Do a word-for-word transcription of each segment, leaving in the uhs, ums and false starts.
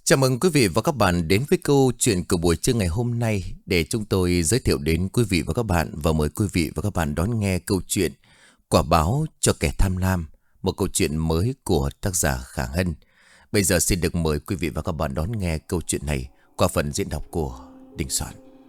Chào mừng quý vị và các bạn đến với câu chuyện của buổi trưa ngày hôm nay để chúng tôi giới thiệu đến quý vị và các bạn và mời quý vị và các bạn đón nghe câu chuyện Quả báo cho kẻ tham lam, một câu chuyện mới của tác giả Khả Hân. Bây giờ xin được mời quý vị và các bạn đón nghe câu chuyện này qua phần diễn đọc của Đình Soạn.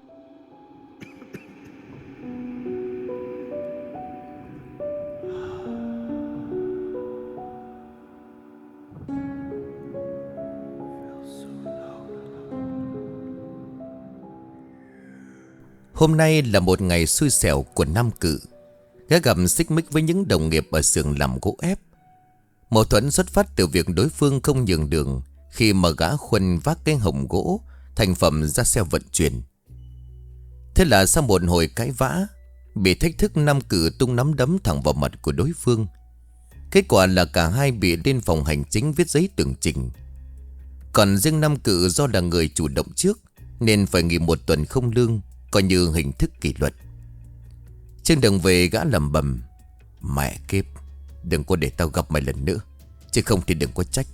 Hôm nay là một ngày xui xẻo của Nam Cự. Gã gặp xích mích với những đồng nghiệp ở xưởng làm gỗ ép. Mâu thuẫn xuất phát từ việc đối phương không nhường đường khi mà gã khuân vác cái hồng gỗ thành phẩm ra xe vận chuyển. Thế là sau một hồi cãi vã, bị thách thức, Nam Cự tung nắm đấm thẳng vào mặt của đối phương. Kết quả là cả hai bị lên phòng hành chính viết giấy tường trình. Còn riêng Nam Cự do là người chủ động trước nên phải nghỉ một tuần không lương, coi như hình thức kỷ luật. Trên đường về, gã lẩm bẩm: mẹ kiếp, đừng có để tao gặp mày lần nữa, chứ không thì đừng có trách.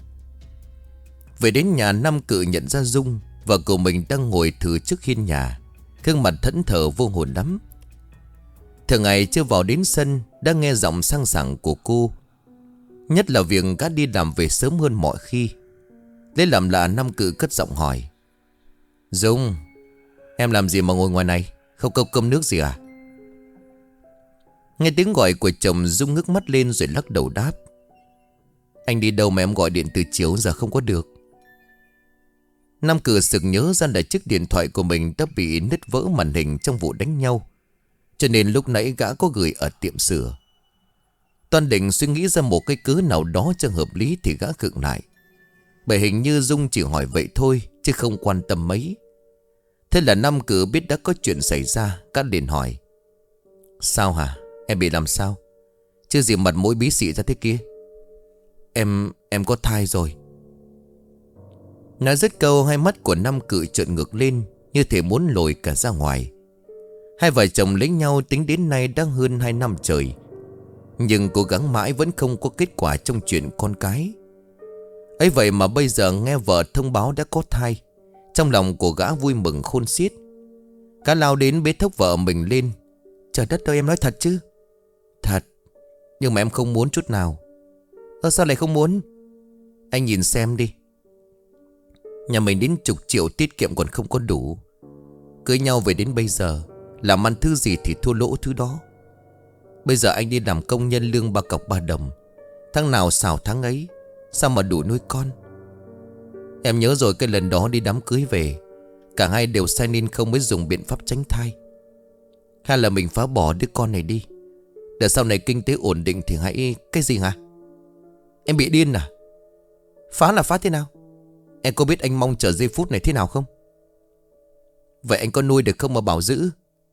Về đến nhà, Nam Cự nhận ra Dung, vợ của mình đang ngồi thử trước hiên nhà, gương mặt thẫn thờ vô hồn lắm. Thường ngày chưa vào đến sân đã nghe giọng sang sảng của cô, nhất là việc gã đi làm về sớm hơn mọi khi. Lấy làm lạ, Nam Cự cất giọng hỏi: Dung, em làm gì mà ngồi ngoài này, không câu cơm nước gì à? Nghe tiếng gọi của chồng, Dung ngước mắt lên rồi lắc đầu đáp: Anh đi đâu mà em gọi điện từ chiều giờ không có được? Nam Cự sực nhớ ra là chiếc điện thoại của mình đã bị nứt vỡ màn hình trong vụ đánh nhau, cho nên lúc nãy gã có gửi ở tiệm sửa. Toan định suy nghĩ ra một cái cớ nào đó cho hợp lý thì gã khựng lại, bởi hình như Dung chỉ hỏi vậy thôi chứ không quan tâm mấy. Thế là Nam Cự biết đã có chuyện xảy ra, gã liền hỏi: Sao hả? Em bị làm sao? Chứ gì mặt mũi bí xị ra thế kia. Em, em có thai rồi. Nói dứt câu, hai mắt của Nam Cự trợn ngược lên, như thể muốn lồi cả ra ngoài. Hai vợ chồng lấy nhau tính đến nay đã hơn hai năm trời, nhưng cố gắng mãi vẫn không có kết quả trong chuyện con cái. Ấy vậy mà bây giờ nghe vợ thông báo đã có thai, trong lòng của gã vui mừng khôn xiết. Gã lao đến bế thốc vợ mình lên: Trời đất ơi, em nói thật chứ? Thật, nhưng mà em không muốn chút nào. Ơ sao lại không muốn? Anh nhìn xem đi, nhà mình đến chục triệu tiết kiệm còn không có đủ. Cưới nhau về đến bây giờ, làm ăn thứ gì thì thua lỗ thứ đó. Bây giờ anh đi làm công nhân lương ba cọc ba đồng, tháng nào xào tháng ấy, sao mà đủ nuôi con? Em nhớ rồi, cái lần đó đi đám cưới về, cả hai đều sai nên không mới dùng biện pháp tránh thai. Hay là mình phá bỏ đứa con này đi, để sau này kinh tế ổn định thì hãy... Cái gì hả? Em bị điên à? Phá là phá thế nào? Em có biết anh mong chờ giây phút này thế nào không? Vậy anh có nuôi được không mà bảo giữ?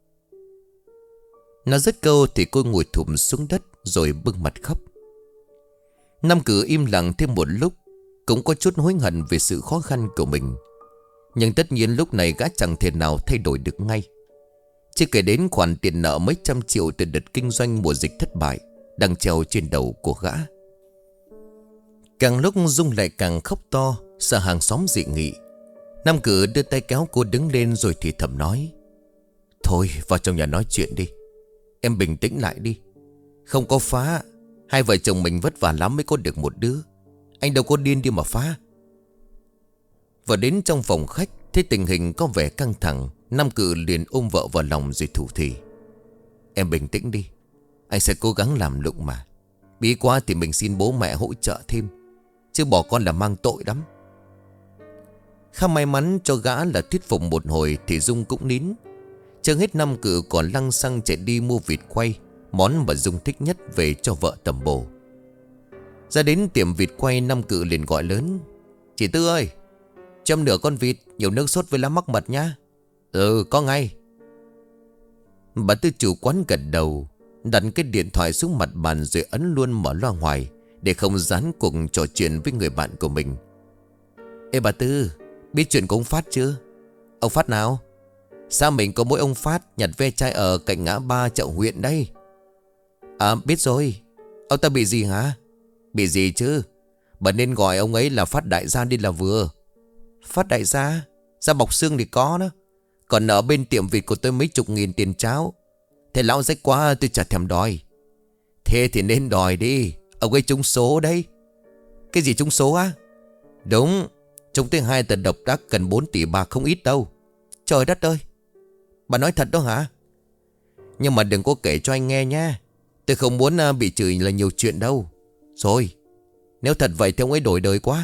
Nó dứt câu thì cô ngồi thụp xuống đất rồi bưng mặt khóc. Nam Cự im lặng thêm một lúc, cũng có chút hối hận về sự khó khăn của mình. Nhưng tất nhiên lúc này gã chẳng thể nào thay đổi được ngay. Chưa kể đến khoản tiền nợ mấy trăm triệu từ đợt kinh doanh mùa dịch thất bại đang treo trên đầu của gã. Càng lúc Dung lại càng khóc to, sợ hàng xóm dị nghị. Nam Cự đưa tay kéo cô đứng lên rồi thì thầm nói: Thôi vào trong nhà nói chuyện đi, em bình tĩnh lại đi. Không có phá, hai vợ chồng mình vất vả lắm mới có được một đứa. Anh đâu có điên đi mà phá. Và đến trong phòng khách, thấy tình hình có vẻ căng thẳng, Nam Cự liền ôm vợ vào lòng rồi thủ thỉ: Em bình tĩnh đi, anh sẽ cố gắng làm lụng mà. Bí quá thì mình xin bố mẹ hỗ trợ thêm, chứ bỏ con là mang tội lắm. Khá may mắn cho gã là thuyết phục một hồi thì Dung cũng nín. Chưa hết, Nam Cự còn lăng xăng chạy đi mua vịt quay, món mà Dung thích nhất, về cho vợ tẩm bổ. Ra đến tiệm vịt quay, Nam Cự liền gọi lớn: Chị Tư ơi, châm nửa con vịt, nhiều nước sốt với lá mắc mật nhá. Ừ, có ngay. Bà Tư chủ quán gật đầu, đặt cái điện thoại xuống mặt bàn rồi ấn luôn mở loa ngoài để không gián cuộc trò chuyện với người bạn của mình. Ê bà Tư, biết chuyện của ông Phát chưa? Ông Phát nào? Sao mình có mỗi ông Phát nhặt ve chai ở cạnh ngã ba chợ huyện đây? À biết rồi. Ông ta bị gì hả? Bị gì chứ? Bà nên gọi ông ấy là Phát đại gia đi là vừa. Phát đại gia, da bọc xương thì có đó. Còn ở bên tiệm vịt của tôi mấy chục nghìn tiền cháo. Thế lão rách quá tôi chả thèm đòi. Thế thì nên đòi đi. Ông ấy trúng số đấy. Cái gì trúng số á? Đúng, trúng tới hai tờ độc đắc gần bốn tỷ bạc không ít đâu. Trời đất ơi, bà nói thật đó hả? Nhưng mà đừng có kể cho anh nghe nha. Tôi không muốn bị chửi là nhiều chuyện đâu. Rồi, nếu thật vậy thì ông ấy đổi đời quá.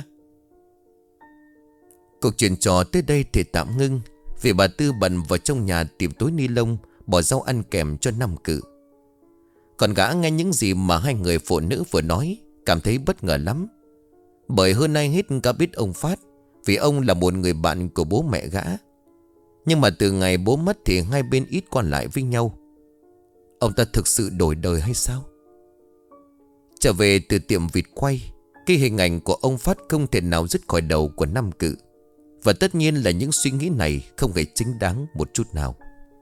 Cuộc chuyện trò tới đây thì tạm ngưng, vì bà Tư bận vào trong nhà tìm túi ni lông bỏ rau ăn kèm cho Năm Cự. Còn gã nghe những gì mà hai người phụ nữ vừa nói, cảm thấy bất ngờ lắm. Bởi hơn ai hết gã biết ông Phát, vì ông là một người bạn của bố mẹ gã. Nhưng mà từ ngày bố mất thì hai bên ít qua lại với nhau. Ông ta thực sự đổi đời hay sao? Trở về từ tiệm vịt quay, cái hình ảnh của ông Phát không thể nào dứt khỏi đầu của Năm Cự. Và tất nhiên là những suy nghĩ này không hề chính đáng một chút nào.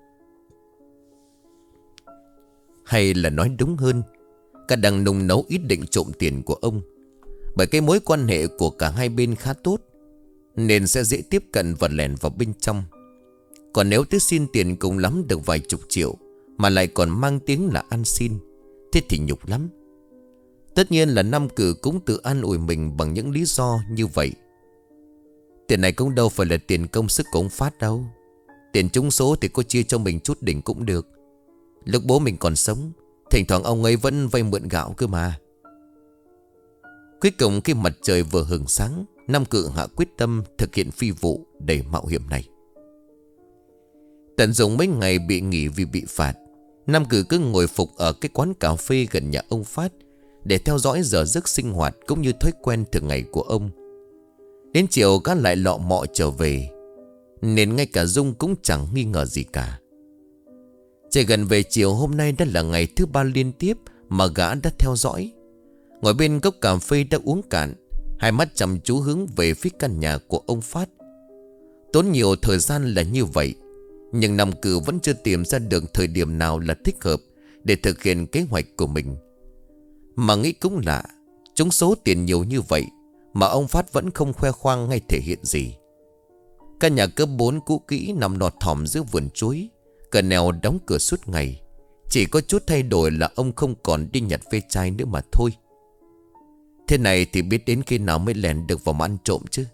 Hay là nói đúng hơn, cả đang nung nấu ý định trộm tiền của ông. Bởi cái mối quan hệ của cả hai bên khá tốt, nên sẽ dễ tiếp cận và lèn vào bên trong. Còn nếu tới xin tiền cùng lắm được vài chục triệu, mà lại còn mang tiếng là ăn xin, thế thì nhục lắm. Tất nhiên là Năm Cự cũng tự an ủi mình bằng những lý do như vậy. Tiền này cũng đâu phải là tiền công sức của ông Phát đâu. Tiền trúng số thì có chia cho mình chút đỉnh cũng được. Lúc bố mình còn sống, thỉnh thoảng ông ấy vẫn vay mượn gạo cơ mà. Cuối cùng khi mặt trời vừa hừng sáng, Năm Cự hạ quyết tâm thực hiện phi vụ đầy mạo hiểm này. Tận dụng mấy ngày bị nghỉ vì bị phạt, Năm Cự cứ ngồi phục ở cái quán cà phê gần nhà ông Phát để theo dõi giờ giấc sinh hoạt cũng như thói quen thường ngày của ông. Đến chiều gã lại lọ mọ trở về, nên ngay cả Dung cũng chẳng nghi ngờ gì cả. Chỉ gần về chiều hôm nay đã là ngày thứ ba liên tiếp mà gã đã theo dõi. Ngồi bên cốc cà phê đã uống cạn, hai mắt chăm chú hướng về phía căn nhà của ông Phát. Tốn nhiều thời gian là như vậy, nhưng Năm Cự vẫn chưa tìm ra được thời điểm nào là thích hợp để thực hiện kế hoạch của mình. Mà nghĩ cũng lạ, trúng số tiền nhiều như vậy mà ông Phát vẫn không khoe khoang hay thể hiện gì. Căn nhà cấp bốn cũ kỹ nằm lọt thỏm giữa vườn chuối, cửa nẻo đóng cửa suốt ngày. Chỉ có chút thay đổi là ông không còn đi nhặt ve chai nữa mà thôi. Thế này thì biết đến khi nào mới lèn được vào mà ăn trộm chứ.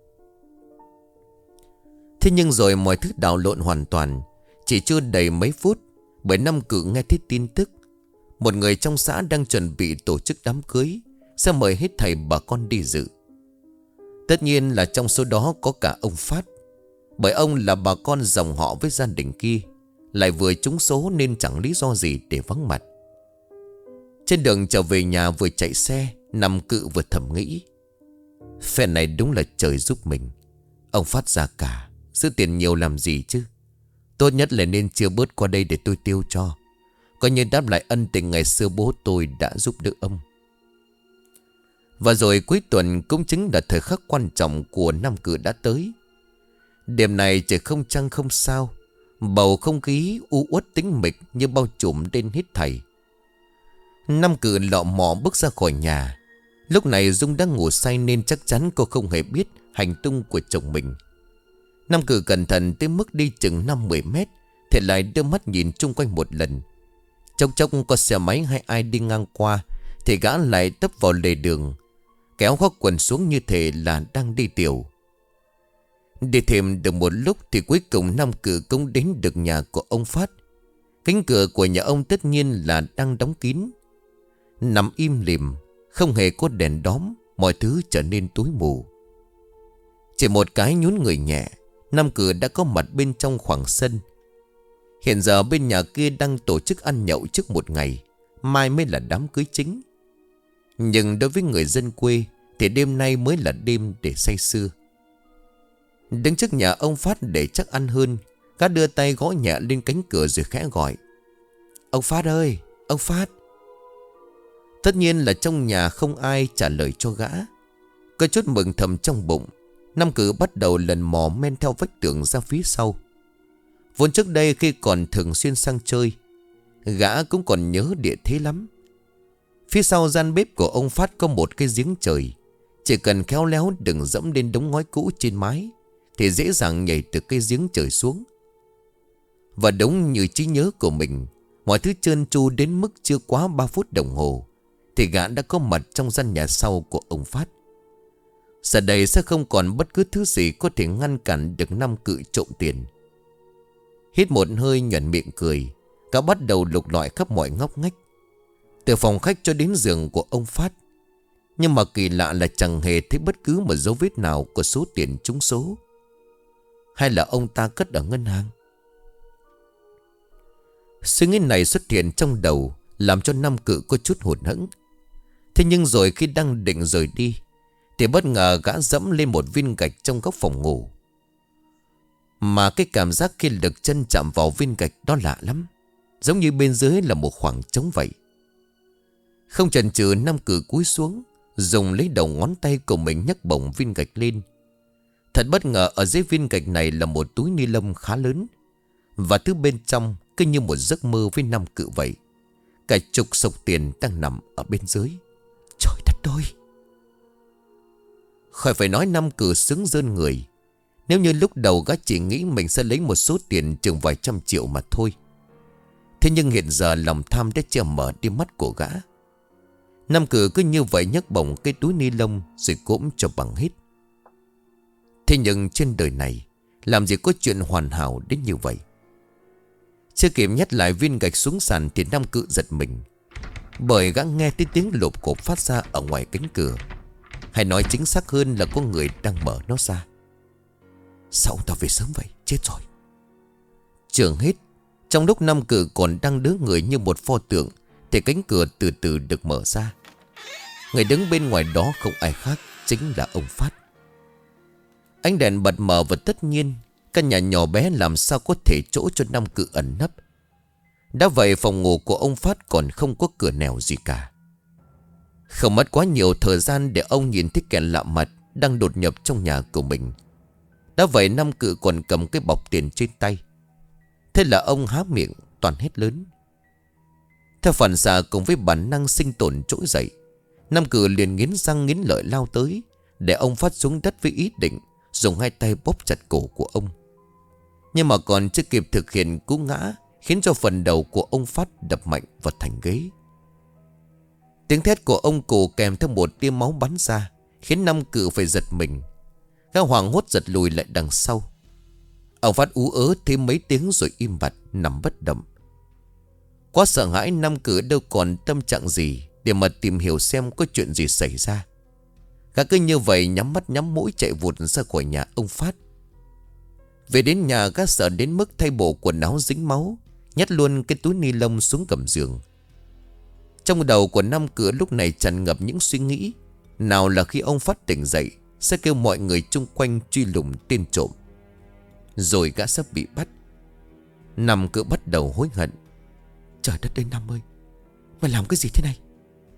Thế nhưng rồi mọi thứ đảo lộn hoàn toàn. Chỉ chưa đầy mấy phút, bởi Năm Cự nghe thấy tin tức một người trong xã đang chuẩn bị tổ chức đám cưới, sẽ mời hết thầy bà con đi dự. Tất nhiên là trong số đó có cả ông Phát, bởi ông là bà con dòng họ với gia đình kia, lại vừa trúng số nên chẳng lý do gì để vắng mặt. Trên đường trở về nhà vừa chạy xe, Năm Cự vừa thầm nghĩ, phen này đúng là trời giúp mình. Ông Phát ra cả, giữ tiền nhiều làm gì chứ. Tốt nhất là nên chia bớt qua đây để tôi tiêu cho, coi như đáp lại ân tình ngày xưa bố tôi đã giúp đỡ ông. Và rồi cuối tuần cũng chính là thời khắc quan trọng của Năm Cự đã tới. Đêm này trời không trăng không sao, bầu không khí u uất tĩnh mịch như bao trùm lên hết thảy. Năm Cự lọ mọ bước ra khỏi nhà. Lúc này Dung đang ngủ say nên chắc chắn cô không hề biết hành tung của chồng mình. Năm Cự cẩn thận tới mức đi chừng năm mười mét, thì lại đưa mắt nhìn chung quanh một lần. Chốc chốc có xe máy hay ai đi ngang qua thì gã lại tấp vào lề đường, kéo khoác quần xuống như thể là đang đi tiểu. Đi thêm được một lúc thì cuối cùng Năm Cự cũng đến được nhà của ông Phát. Cánh cửa của nhà ông tất nhiên là đang đóng kín. Nằm im lìm, không hề có đèn đóm, mọi thứ trở nên tối mù. Chỉ một cái nhún người nhẹ, Năm Cự đã có mặt bên trong khoảng sân. Hiện giờ bên nhà kia đang tổ chức ăn nhậu trước một ngày, mai mới là đám cưới chính. Nhưng đối với người dân quê thì đêm nay mới là đêm để say sưa. Đứng trước nhà ông Phát để chắc ăn hơn, gã đưa tay gõ nhẹ lên cánh cửa rồi khẽ gọi, ông Phát ơi, ông Phát. Tất nhiên là trong nhà không ai trả lời cho gã. Có chút mừng thầm trong bụng, Năm Cự bắt đầu lần mò men theo vách tường ra phía sau. Vốn trước đây khi còn thường xuyên sang chơi, gã cũng còn nhớ địa thế lắm. Phía sau gian bếp của ông Phát có một cái giếng trời, Chỉ cần khéo léo đừng dẫm lên đống ngói cũ trên mái thì dễ dàng nhảy từ cây giếng trời xuống. Và đúng như trí nhớ của mình, mọi thứ trơn tru đến mức chưa quá ba phút đồng hồ thì gã đã có mặt trong gian nhà sau của ông Phát. Giờ đây sẽ không còn bất cứ thứ gì có thể ngăn cản được năm cự trộm tiền. Hít một hơi nhuận miệng cười, gã bắt đầu lục lọi khắp mọi ngóc ngách, từ phòng khách cho đến giường của ông Phát. Nhưng mà kỳ lạ là chẳng hề thấy bất cứ một dấu vết nào của số tiền trúng số. Hay là ông ta cất ở ngân hàng? Suy nghĩ này xuất hiện trong đầu, làm cho Nam Cự có chút hụt hẫng. Thế nhưng rồi khi đang định rời đi thì bất ngờ gã dẫm lên một viên gạch trong góc phòng ngủ. Mà cái cảm giác khi lực chân chạm vào viên gạch đó lạ lắm, giống như bên dưới là một khoảng trống vậy. Không chần chừ, Nam Cự cúi xuống, dùng lấy đầu ngón tay của mình nhấc bổng viên gạch lên. Thật bất ngờ, ở dưới viên gạch này là một túi ni lông khá lớn, và thứ bên trong cứ như một giấc mơ với Nam Cự vậy. Cả chục sọc tiền đang nằm ở bên dưới. Trời đất ơi! Khỏi phải nói, Nam Cự sướng rơn người. Nếu như lúc đầu gã chỉ nghĩ mình sẽ lấy một số tiền chừng vài trăm triệu mà thôi. Thế nhưng hiện giờ lòng tham đã che mở đi mắt của gã. Nam Cự cứ như vậy nhấc bổng cái túi ni lông rồi cốm cho bằng hết. Thế nhưng trên đời này làm gì có chuyện hoàn hảo đến như vậy. Chưa kịp nhét lại viên gạch xuống sàn thì Nam Cự giật mình, bởi gã nghe thấy tiếng lộp cộp phát ra ở ngoài cánh cửa. Hay nói chính xác hơn là có người đang mở nó ra. Sao ông ta về sớm vậy? Chết rồi! Trường hết, trong lúc Nam Cự còn đang đứng người như một pho tượng thì cánh cửa từ từ được mở ra. Người đứng bên ngoài đó không ai khác, chính là ông Phát. Ánh đèn bật mờ, và tất nhiên căn nhà nhỏ bé làm sao có thể chỗ cho Nam Cự ẩn nấp. Đã vậy phòng ngủ của ông Phát còn không có cửa nẻo gì cả. Không mất quá nhiều thời gian để ông nhìn thấy kẻ lạ mặt đang đột nhập trong nhà của mình. Đã vậy Nam Cự còn cầm cái bọc tiền trên tay. Thế là ông há miệng toàn hét lớn. Theo phản xạ cùng với bản năng sinh tồn trỗi dậy, Nam Cự liền nghiến răng nghiến lợi lao tới, để ông Phát xuống đất với ý định dùng hai tay bóp chặt cổ của ông. Nhưng mà còn chưa kịp thực hiện cú ngã, khiến cho phần đầu của ông Phát đập mạnh vào thành ghế. Tiếng thét của ông cụ kèm theo một tia máu bắn ra, khiến Nam Cự phải giật mình. Gã hoảng hốt giật lùi lại đằng sau. Ông Phát ú ớ thêm mấy tiếng rồi im bặt nằm bất động. Quá sợ hãi, Nam Cự đâu còn tâm trạng gì để mà tìm hiểu xem có chuyện gì xảy ra. Gã cứ như vậy nhắm mắt nhắm mũi chạy vụt ra khỏi nhà ông Phát. Về đến nhà, gã sợ đến mức thay bộ quần áo dính máu, nhét luôn cái túi ni lông xuống gầm giường. Trong đầu của Nam Cự lúc này tràn ngập những suy nghĩ. Nào là khi ông Phát tỉnh dậy sẽ kêu mọi người chung quanh truy lùng tên trộm, rồi gã sắp bị bắt. Nam Cự bắt đầu hối hận. Trời đất ơi Nam ơi, mày làm cái gì thế này?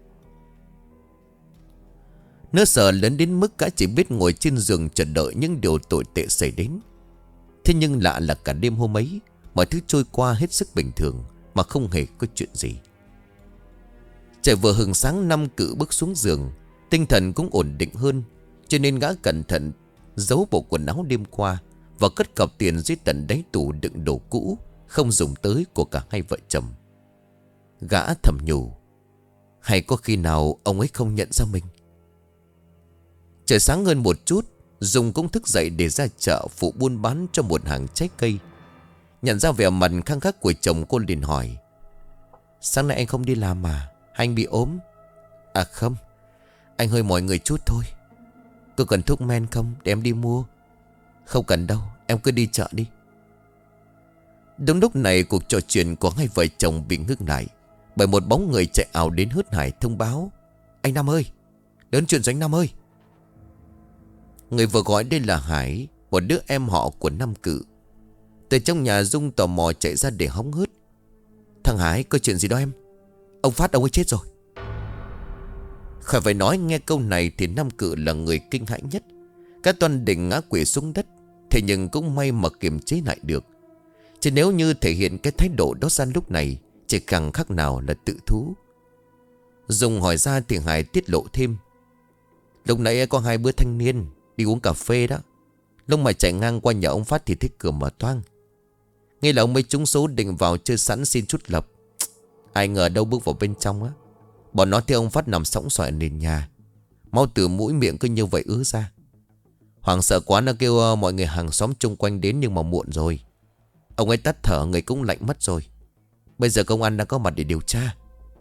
Nỗi sợ lớn đến mức gã chỉ biết ngồi trên giường chờ đợi những điều tồi tệ xảy đến. Thế nhưng lạ là cả đêm hôm ấy, mọi thứ trôi qua hết sức bình thường, mà không hề có chuyện gì. Trời vừa hừng sáng, Nam Cự bước xuống giường, tinh thần cũng ổn định hơn, cho nên gã cẩn thận giấu bộ quần áo đêm qua và cất cọc tiền dưới tận đáy tủ đựng đồ cũ không dùng tới của cả hai vợ chồng. Gã thầm nhủ, hay có khi nào ông ấy không nhận ra mình. Trời sáng hơn một chút, Dung cũng thức dậy để ra chợ phụ buôn bán cho một hàng trái cây. Nhận ra vẻ mặt khăng khắc của chồng, cô liền hỏi, sáng nay anh không đi làm mà? Hay anh bị ốm? À không, anh hơi mỏi người chút thôi. Cô cần thuốc men không để em đi mua? Không cần đâu, em cứ đi chợ đi. Đúng lúc này, cuộc trò chuyện của hai vợ chồng bị ngưng lại, bởi một bóng người chạy ảo đến hớt hải thông báo, anh Năm ơi, đến chuyện rồi anh Năm ơi. Người vừa gọi đây là Hải, một đứa em họ của Nam Cự. Từ trong nhà, Dung tò mò chạy ra để hóng hớt. Thằng Hải, có chuyện gì đó em? Ông Phát ông ấy chết rồi. Khỏi phải nói, nghe câu này thì Nam Cự là người kinh hãi nhất. Các toan định ngã quỵ xuống đất, thế nhưng cũng may mà kiềm chế lại được. Chứ nếu như thể hiện cái thái độ đó ra lúc này, chỉ càng khác nào là tự thú. Dung hỏi ra thì Hải tiết lộ thêm. Lúc nãy có hai bữa thanh niên đi uống cà phê đó. Lúc mà chạy ngang qua nhà ông Phát thì thấy cửa mở toang. Nghe là ông mấy trúng số định vào chơi sẵn xin chút lập. Ai ngờ đâu bước vào bên trong á, bọn nó thấy ông Phát nằm sõng xoài nền nhà, máu từ mũi miệng cứ như vậy ứa ra. Hoảng sợ quá nó kêu mọi người hàng xóm chung quanh đến, nhưng mà muộn rồi. Ông ấy tắt thở, người cũng lạnh mất rồi. Bây giờ công an đang có mặt để điều tra.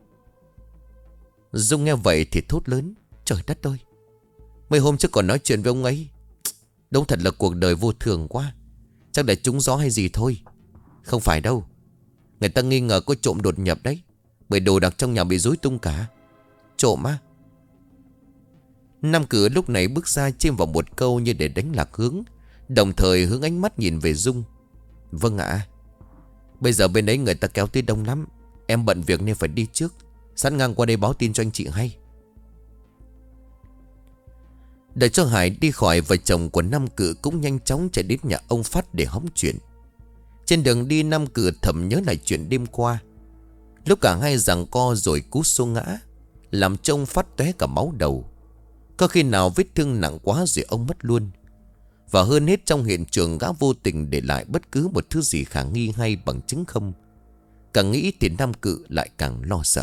Dung nghe vậy thì thốt lớn: Trời đất ơi, mấy hôm trước còn nói chuyện với ông ấy. Đúng thật là cuộc đời vô thường quá. Chắc là trúng gió hay gì thôi. Không phải đâu, người ta nghi ngờ có trộm đột nhập đấy, bởi đồ đạc trong nhà bị rối tung cả. Trộm á? Nam Cử lúc này bước ra chêm vào một câu như để đánh lạc hướng, đồng thời hướng ánh mắt nhìn về Dung. Vâng ạ. Bây giờ bên đấy người ta kéo tới đông lắm, em bận việc nên phải đi trước, sẵn ngang qua đây báo tin cho anh chị hay. Đợi cho Hải đi khỏi, vợ chồng của Nam Cử cũng nhanh chóng chạy đến nhà ông Phát để hóng chuyện. Trên đường đi, Nam Cử thầm nhớ lại chuyện đêm qua, lúc cả hai giằng co rồi cú xô ngã, làm cho ông Phát tóe cả máu đầu. Có khi nào vết thương nặng quá rồi ông mất luôn. Và hơn hết, trong hiện trường gã vô tình để lại bất cứ một thứ gì khả nghi hay bằng chứng không. Càng nghĩ thì Nam Cử lại càng lo sợ.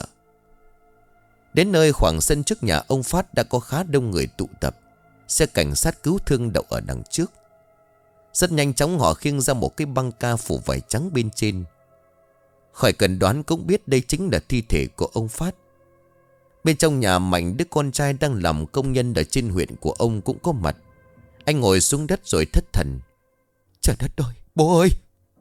Đến nơi khoảng sân trước nhà ông Phát đã có khá đông người tụ tập. Xe cảnh sát cứu thương đậu ở đằng trước. Rất nhanh chóng họ khiêng ra một cái băng ca phủ vải trắng bên trên. Khỏi cần đoán cũng biết đây chính là thi thể của ông Phát. Bên trong nhà, Mạnh, đứa con trai đang làm công nhân ở trên huyện của ông, cũng có mặt. Anh ngồi xuống đất rồi thất thần: Trời đất ơi, bố ơi!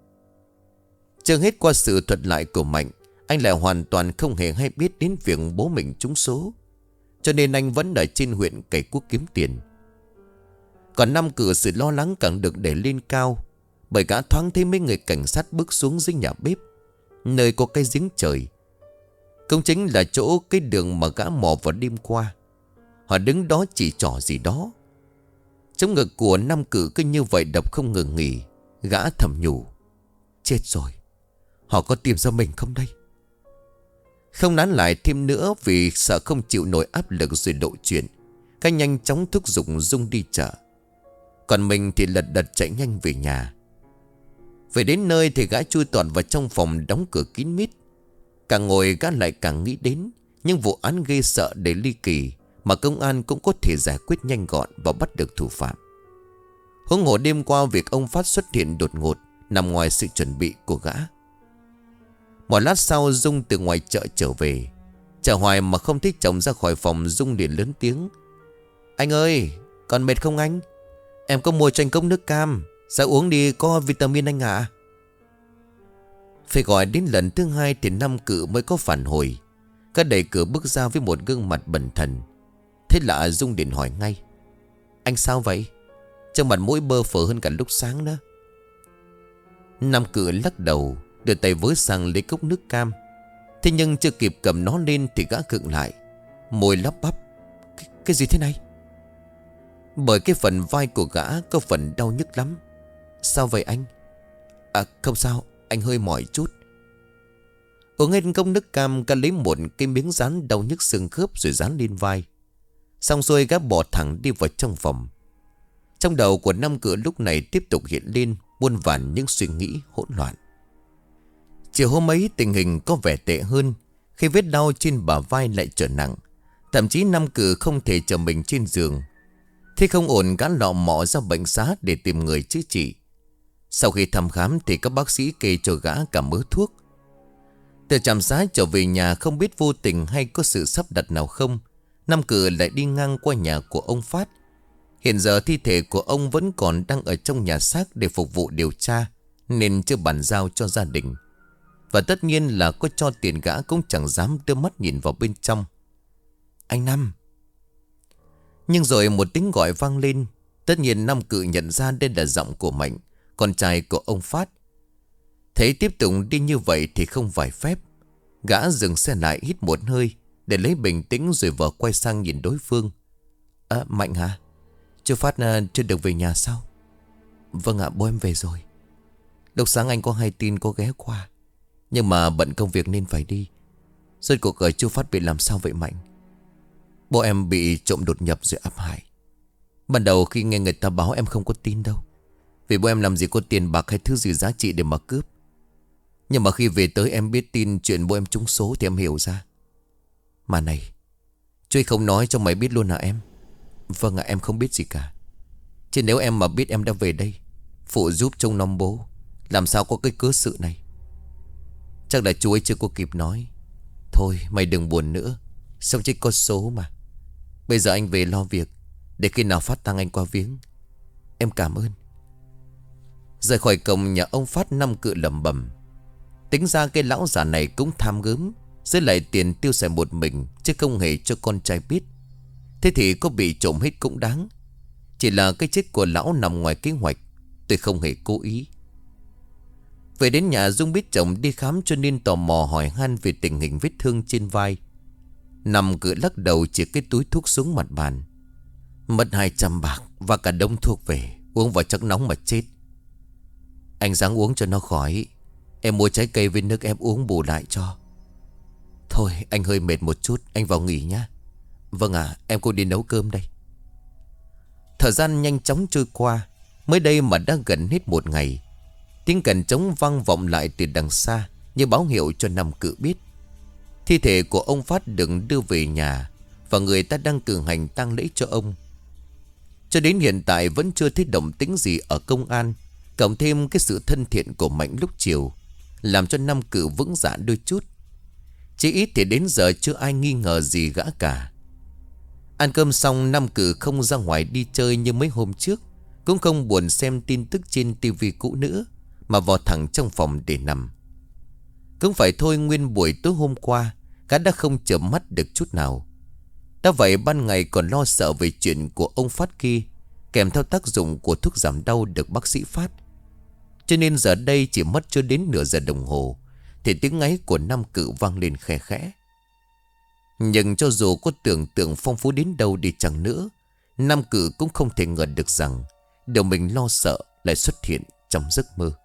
Chưa hết qua sự thuật lại của Mạnh, anh lại hoàn toàn không hề hay biết đến việc bố mình trúng số. Cho nên anh vẫn ở trên huyện cày cuốc kiếm tiền. Còn Nam Cử, sự lo lắng càng được đẩy lên cao, bởi gã thoáng thấy mấy người cảnh sát bước xuống dưới nhà bếp, nơi có cái giếng trời. Cũng chính là chỗ cái đường mà gã mò vào đêm qua. Họ đứng đó chỉ trỏ gì đó. Trong ngực của Nam Cử cứ như vậy đập không ngừng nghỉ. Gã thầm nhủ: Chết rồi, họ có tìm ra mình không đây? Không nán lại thêm nữa vì sợ không chịu nổi áp lực rồi lộ chuyện, cái nhanh chóng thúc giục Dung đi chợ. Còn mình thì lật đật chạy nhanh về nhà. Về đến nơi thì gã chui toàn vào trong phòng đóng cửa kín mít. Càng ngồi gã lại càng nghĩ đến những vụ án ghê sợ để ly kỳ mà công an cũng có thể giải quyết nhanh gọn và bắt được thủ phạm. Huống hồ đêm qua việc ông Phát xuất hiện đột ngột nằm ngoài sự chuẩn bị của gã. Một lát sau, Dung từ ngoài chợ trở về. Chờ hoài mà không thấy chồng ra khỏi phòng, Dung liền lớn tiếng: Anh ơi, còn mệt không anh? Em có mua cho anh cốc nước cam, ra uống đi, có vitamin anh ạ. Phải gọi đến lần thứ hai thì Nam Cử mới có phản hồi. Cả đẩy cửa bước ra với một gương mặt bần thần. Thế lạ, Dung liền hỏi ngay: Anh sao vậy? Trong mặt mũi bơ phờ hơn cả lúc sáng nữa. Nam Cử lắc đầu, đưa tay với sang lấy cốc nước cam. Thế nhưng chưa kịp cầm nó lên thì gã khựng lại, môi lắp bắp: Cái, cái gì thế này? Bởi cái phần vai của gã có phần đau nhức lắm. Sao vậy anh? À không sao, anh hơi mỏi chút. Uống hết cốc nước cam, gã lấy một cái miếng dán đau nhức xương khớp rồi dán lên vai. Xong xuôi gã bỏ thẳng đi vào trong phòng. Trong đầu của Nam Cử lúc này tiếp tục hiện lên muôn vàn những suy nghĩ hỗn loạn. Chiều hôm ấy tình hình có vẻ tệ hơn, khi vết đau trên bả vai lại trở nặng. Thậm chí Nam Cử không thể chờ mình trên giường. Thế không ổn, gã lọ mọ ra bệnh xá để tìm người chữa trị. Sau khi thăm khám thì các bác sĩ kê cho gã cả mớ thuốc. Từ trạm xá trở về nhà, không biết vô tình hay có sự sắp đặt nào không, Nam Cử lại đi ngang qua nhà của ông Phát. Hiện giờ thi thể của ông vẫn còn đang ở trong nhà xác để phục vụ điều tra, nên chưa bàn giao cho gia đình. Và tất nhiên là có cho tiền gã cũng chẳng dám đưa mắt nhìn vào bên trong. Anh Năm. Nhưng rồi một tiếng gọi vang lên. Tất nhiên Nam Cử nhận ra đây là giọng của Mạnh, con trai của ông Phát. Thấy tiếp tục đi như vậy thì không vài phép. Gã dừng xe lại, hít một hơi để lấy bình tĩnh rồi vợ quay sang nhìn đối phương. À, Mạnh hả? Chú Phát à, chưa được về nhà sao? Vâng ạ, bố em về rồi. Lúc sáng anh có hay tin có ghé qua, nhưng mà bận công việc nên phải đi. Rốt cuộc ở chú Phát bị làm sao vậy Mạnh? Bố em bị trộm đột nhập rồi áp hại. Ban đầu khi nghe người ta báo em không có tin đâu, vì bố em làm gì có tiền bạc hay thứ gì giá trị để mà cướp. Nhưng mà khi về tới em biết tin chuyện bố em trúng số thì em hiểu ra. Mà này, chú không nói cho mày biết luôn hả em? Vâng ạ, em không biết gì cả. Chứ nếu em mà biết em đã về đây phụ giúp trông nom bố, làm sao có cái cớ sự này. Chắc là chú ấy chưa có kịp nói. Thôi mày đừng buồn nữa, xong chỉ có số mà. Bây giờ anh về lo việc, để khi nào Phát tang anh qua viếng. Em cảm ơn. Rời khỏi cổng nhà ông Phát, Năm Cự lẩm bẩm. Tính ra cái lão già này cũng tham gớm, giữ lại tiền tiêu xài một mình, chứ không hề cho con trai biết. Thế thì có bị trộm hết cũng đáng. Chỉ là cái chết của lão nằm ngoài kế hoạch, tôi không hề cố ý. Về đến nhà, Dung biết chồng đi khám cho nên tò mò hỏi han về tình hình vết thương trên vai. Năm Cự lắc đầu chỉ cái túi thuốc xuống mặt bàn. Mất hai trăm bạc và cả đống thuốc về, uống vào chắc nóng mà chết. Anh ráng uống cho nó khỏi. Em mua trái cây với nước ép uống bù lại cho. Thôi anh hơi mệt một chút, anh vào nghỉ nhé. Vâng ạ, à, em cũng đi nấu cơm đây. Thời gian nhanh chóng trôi qua. Mới đây mà đã gần hết một ngày. Tiếng cành trống vang vọng lại từ đằng xa, như báo hiệu cho Năm Cự biết thi thể của ông Phát được đưa về nhà, và người ta đang cử hành tang lễ cho ông. Cho đến hiện tại vẫn chưa thấy động tĩnh gì ở công an. Cộng thêm cái sự thân thiện của Mạnh lúc chiều, làm cho Năm Cự vững dạ đôi chút. Chỉ ít thì đến giờ chưa ai nghi ngờ gì gã cả. Ăn cơm xong, Năm Cự không ra ngoài đi chơi như mấy hôm trước, cũng không buồn xem tin tức trên tivi cũ nữa, mà vào thẳng trong phòng để nằm. Cũng phải thôi, nguyên buổi tối hôm qua gã đã không chợp mắt được chút nào. Đã vậy ban ngày còn lo sợ về chuyện của ông Phát kia, kèm theo tác dụng của thuốc giảm đau được bác sĩ phát. Cho nên giờ đây chỉ mất chưa đến nửa giờ đồng hồ thì tiếng ngáy của Năm Cự vang lên khe khẽ. Nhưng cho dù có tưởng tượng phong phú đến đâu đi chăng nữa, Năm Cự cũng không thể ngờ được rằng điều mình lo sợ lại xuất hiện trong giấc mơ.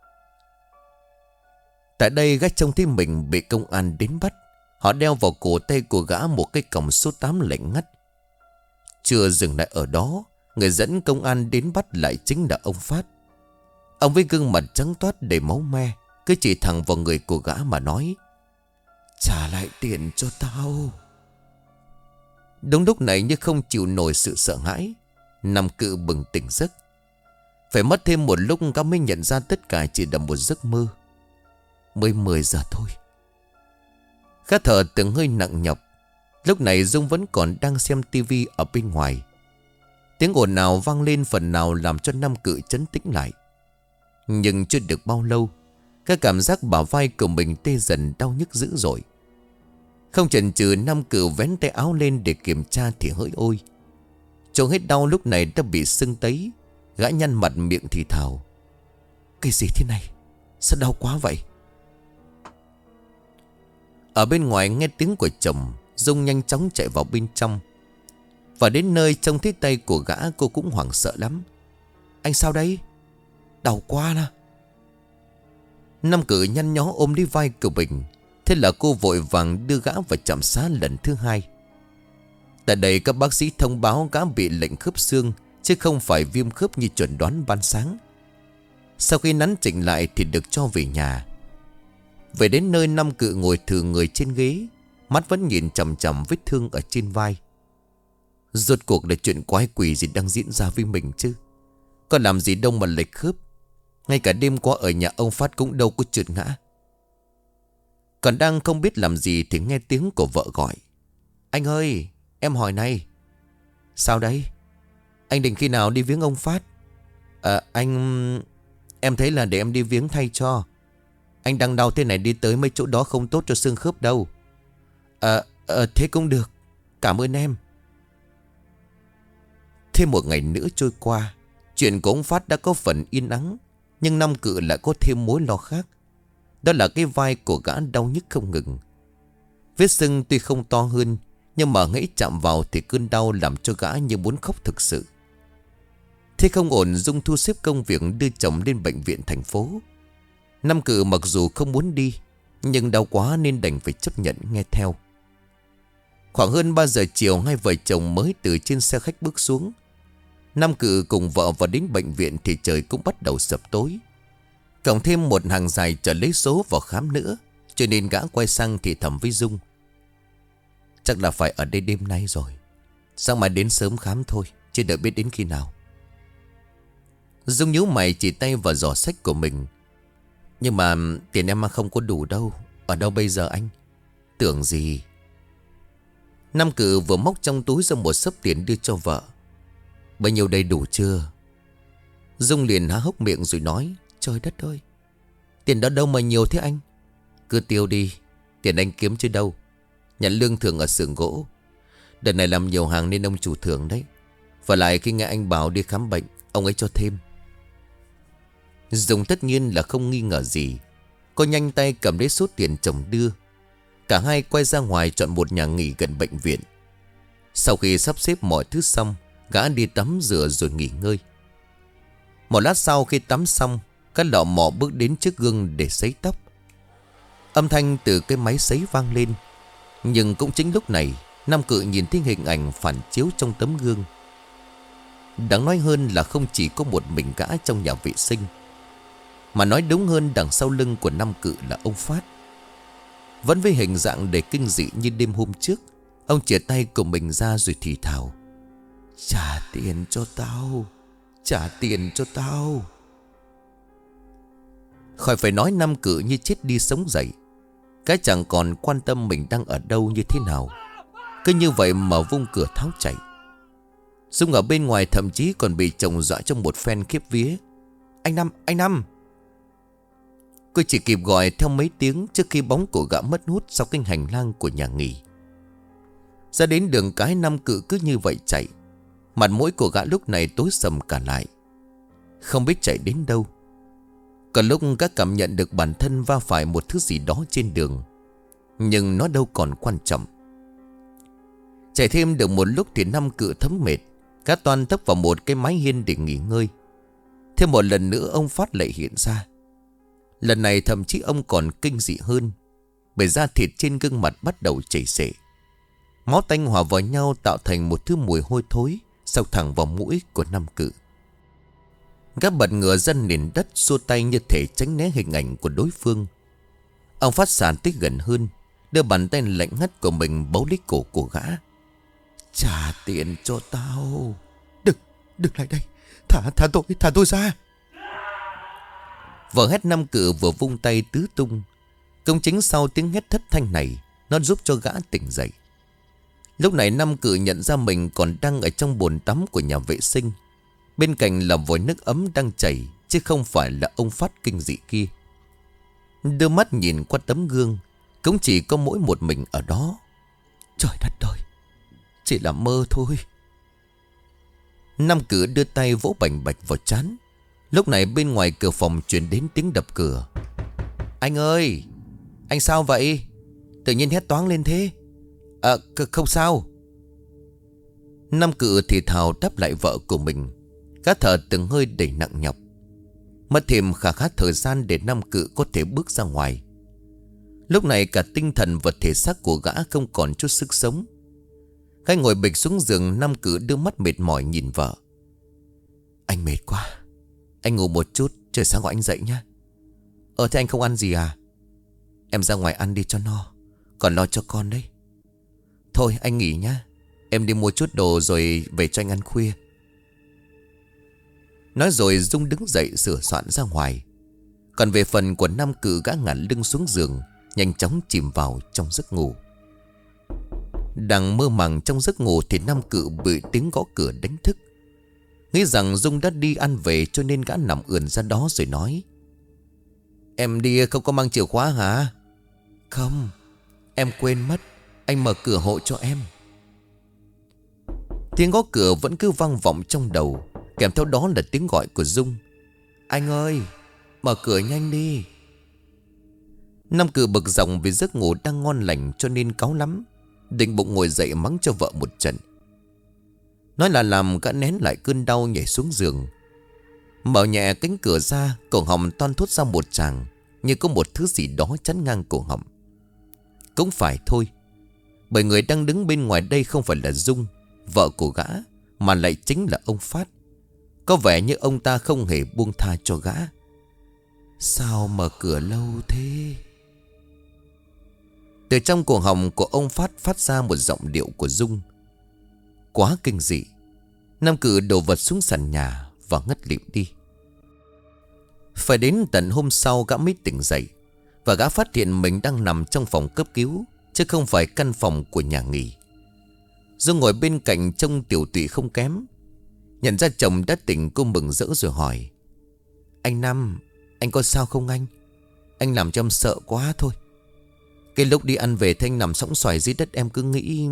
Tại đây gã trông thấy mình bị công an đến bắt. Họ đeo vào cổ tay của gã một cái còng số tám lạnh ngắt. Chưa dừng lại ở đó, người dẫn công an đến bắt lại chính là ông Phát. Ông với gương mặt trắng toát đầy máu me, cứ chỉ thẳng vào người của gã mà nói: "Trả lại tiền cho tao." Đúng lúc này, như không chịu nổi sự sợ hãi, Năm Cự bừng tỉnh giấc. Phải mất thêm một lúc gã mới nhận ra tất cả chỉ là một giấc mơ. Mới mười giờ thôi. Gã thở từng hơi nặng nhọc. Lúc này Dung vẫn còn đang xem tivi ở bên ngoài. Tiếng ồn ào vang lên phần nào làm cho Năm Cự trấn tĩnh lại. Nhưng chưa được bao lâu, cái cảm giác bả vai của mình tê dần, đau nhức dữ dội. Không chần chừ, Năm Cự vén tay áo lên để kiểm tra thì hỡi ôi, chỗ hết đau lúc này đã bị sưng tấy. Gã nhăn mặt miệng thì thào: "Cái gì thế này? Sao đau quá vậy?" Ở bên ngoài nghe tiếng của chồng, Dung nhanh chóng chạy vào bên trong. Và đến nơi trông thấy tay của gã, cô cũng hoảng sợ lắm. "Anh sao đây? Đau quá nè." Năm Cự nhăn nhó ôm lấy vai của mình. Thế là cô vội vàng đưa gã vào trạm xá lần thứ hai. Tại đây các bác sĩ thông báo gã bị lệnh khớp xương, chứ không phải viêm khớp như chuẩn đoán ban sáng. Sau khi nắn chỉnh lại thì được cho về nhà. Về đến nơi, Năm Cự ngồi thừ người trên ghế, mắt vẫn nhìn chằm chằm vết thương ở trên vai. Rốt cuộc là chuyện quái quỷ gì đang diễn ra với mình chứ? Có làm gì đâu mà lệch khớp. Ngay cả đêm qua ở nhà ông Phát cũng đâu có trượt ngã. Còn đang không biết làm gì thì nghe tiếng của vợ gọi: "Anh ơi, em hỏi này." "Sao đấy? Anh định khi nào đi viếng ông Phát?" À, anh... Em thấy là để em đi viếng thay cho. Anh đang đau thế này đi tới mấy chỗ đó không tốt cho xương khớp đâu." À, à thế cũng được. Cảm ơn em." Thêm một ngày nữa trôi qua. Chuyện của ông Phát đã có phần yên ắng. Nhưng Năm Cự lại có thêm mối lo khác. Đó là cái vai của gã đau nhức không ngừng. Vết sưng tuy không to hơn, nhưng mà hễ chạm vào thì cơn đau làm cho gã như muốn khóc thực sự. Thế không ổn, Dung thu xếp công việc đưa chồng lên bệnh viện thành phố. Năm Cự mặc dù không muốn đi, nhưng đau quá nên đành phải chấp nhận nghe theo. Khoảng hơn ba giờ chiều, hai vợ chồng mới từ trên xe khách bước xuống. Nam Cự cùng vợ vào đến bệnh viện thì trời cũng bắt đầu sập tối. Cộng thêm một hàng dài chờ lấy số vào khám nữa, cho nên gã quay sang thì thầm với Dung: chắc là phải ở đây đêm nay rồi. Sao mà đến sớm khám thôi, chứ đợi biết đến khi nào. Dung nhíu mày chỉ tay vào giỏ sách của mình: nhưng mà tiền em không có đủ đâu. Ở đâu bây giờ anh? Tưởng gì. Nam Cự vừa móc trong túi ra một xấp tiền đưa cho vợ: bao nhiêu đây đủ chưa? Dung liền há hốc miệng rồi nói: trời đất ơi, tiền đó đâu mà nhiều thế anh? Cứ tiêu đi, tiền anh kiếm chứ đâu. Nhận lương thường ở xưởng gỗ. Đợt này làm nhiều hàng nên ông chủ thưởng đấy. Và lại khi nghe anh bảo đi khám bệnh, ông ấy cho thêm. Dung tất nhiên là không nghi ngờ gì. Cô nhanh tay cầm lấy số tiền chồng đưa. Cả hai quay ra ngoài chọn một nhà nghỉ gần bệnh viện. Sau khi sắp xếp mọi thứ xong, gã đi tắm rửa rồi nghỉ ngơi. Một lát sau khi tắm xong, các lọ mọ bước đến trước gương để sấy tóc. Âm thanh từ cái máy sấy vang lên. Nhưng cũng chính lúc này, Nam Cự nhìn thấy hình ảnh phản chiếu trong tấm gương. Đáng nói hơn là không chỉ có một mình gã trong nhà vệ sinh, mà nói đúng hơn đằng sau lưng của Nam Cự là ông Phát. Vẫn với hình dạng đầy kinh dị như đêm hôm trước, ông chìa tay của mình ra rồi thì thào: trả tiền cho tao, trả tiền cho tao. Khỏi phải nói, Nam Cự như chết đi sống dậy. Cái chẳng còn quan tâm mình đang ở đâu như thế nào, cứ như vậy mà vung cửa tháo chạy. Dung ở bên ngoài thậm chí còn bị chồng dọa trong một phen khiếp vía: anh Năm, anh Năm. Cô chỉ kịp gọi theo mấy tiếng trước khi bóng của gã mất hút sau kênh hành lang của nhà nghỉ. Ra đến đường cái, Nam Cự cứ như vậy chạy. Mặt mũi của gã lúc này tối sầm cả lại, không biết chạy đến đâu. Còn lúc gã cảm nhận được bản thân va phải một thứ gì đó trên đường, nhưng nó đâu còn quan trọng. Chạy thêm được một lúc thì Nam Cự thấm mệt, gã toan tấp vào một cái mái hiên để nghỉ ngơi. Thêm một lần nữa ông Phát lại hiện ra. Lần này thậm chí ông còn kinh dị hơn, bởi da thịt trên gương mặt bắt đầu chảy xệ. Máu tanh hòa vào nhau tạo thành một thứ mùi hôi thối xộc thẳng vào mũi của Nam Cự. Gã bật ngửa ra nền đất, xua tay như thể tránh né hình ảnh của đối phương. Ông Phát sàn tới gần hơn, đưa bàn tay lạnh ngắt của mình bấu lấy cổ của gã: trả tiền cho tao. Đừng, đừng lại đây. Thả, thả tôi, thả tôi ra. Vừa hét, Nam Cự vừa vung tay tứ tung. Công chính sau tiếng hét thất thanh này, nó giúp cho gã tỉnh dậy. Lúc này Nam Cự nhận ra mình còn đang ở trong bồn tắm của nhà vệ sinh. Bên cạnh là vòi nước ấm đang chảy, chứ không phải là ông Phát kinh dị kia. Đưa mắt nhìn qua tấm gương, cũng chỉ có mỗi một mình ở đó. Trời đất ơi, chỉ là mơ thôi. Nam Cự đưa tay vỗ bành bạch vào trán. Lúc này bên ngoài cửa phòng truyền đến tiếng đập cửa. Anh ơi, anh sao vậy? Tự nhiên hét toáng lên thế. À, không sao. Nam Cự thì thào đáp lại vợ của mình. Gã thở từng hơi đầy nặng nhọc. Mất thêm khá khá thời gian để Nam Cự có thể bước ra ngoài. Lúc này cả tinh thần và thể xác của gã không còn chút sức sống. Gã ngồi bịch xuống giường. Nam Cự đưa mắt mệt mỏi nhìn vợ. Anh mệt quá, anh ngủ một chút, trời sáng gọi anh dậy nhé. Ờ thế anh không ăn gì à? Em ra ngoài ăn đi cho no, còn lo cho con đấy. Thôi anh nghỉ nhá, em đi mua chút đồ rồi về cho anh ăn khuya. Nói rồi Dung đứng dậy sửa soạn ra ngoài. Còn về phần của Nam Cự, gã ngả lưng xuống giường, nhanh chóng chìm vào trong giấc ngủ. Đang mơ màng trong giấc ngủ thì Nam Cự bị tiếng gõ cửa đánh thức. Nghĩ rằng Dung đã đi ăn về cho nên gã nằm ườn ra đó rồi nói: em đi không có mang chìa khóa hả? Không, em quên mất, anh mở cửa hộ cho em. Tiếng gõ cửa vẫn cứ vang vọng trong đầu, kèm theo đó là tiếng gọi của Dung: anh ơi, mở cửa nhanh đi. Nam Cự bực dọc vì giấc ngủ đang ngon lành cho nên cáu lắm, định bụng ngồi dậy mắng cho vợ một trận. Nói là làm, gã nén lại cơn đau nhảy xuống giường. Mở nhẹ cánh cửa ra, cổ họng toan thốt ra một tràng, như có một thứ gì đó chắn ngang cổ họng. Cũng phải thôi, Bởi người đang đứng bên ngoài đây không phải là Dung, vợ của gã, mà lại chính là ông Phát. Có vẻ như ông ta không hề buông tha cho gã. Sao mở cửa lâu thế? Từ trong cổ họng của ông Phát phát ra một giọng điệu của Dung. Quá kinh dị. Nam Cử đổ vật xuống sàn nhà và ngất lịm đi. Phải đến tận hôm sau gã mới tỉnh dậy, và gã phát hiện mình đang nằm trong phòng cấp cứu, chứ không phải căn phòng của nhà nghỉ. Dung ngồi bên cạnh trông tiểu tụy không kém. Nhận ra chồng đã tỉnh, cô mừng rỡ rồi hỏi: Anh Năm, anh có sao không anh? Anh làm cho em sợ quá thôi. Cái lúc đi ăn về thấy anh nằm sõng xoài dưới đất, em cứ nghĩ...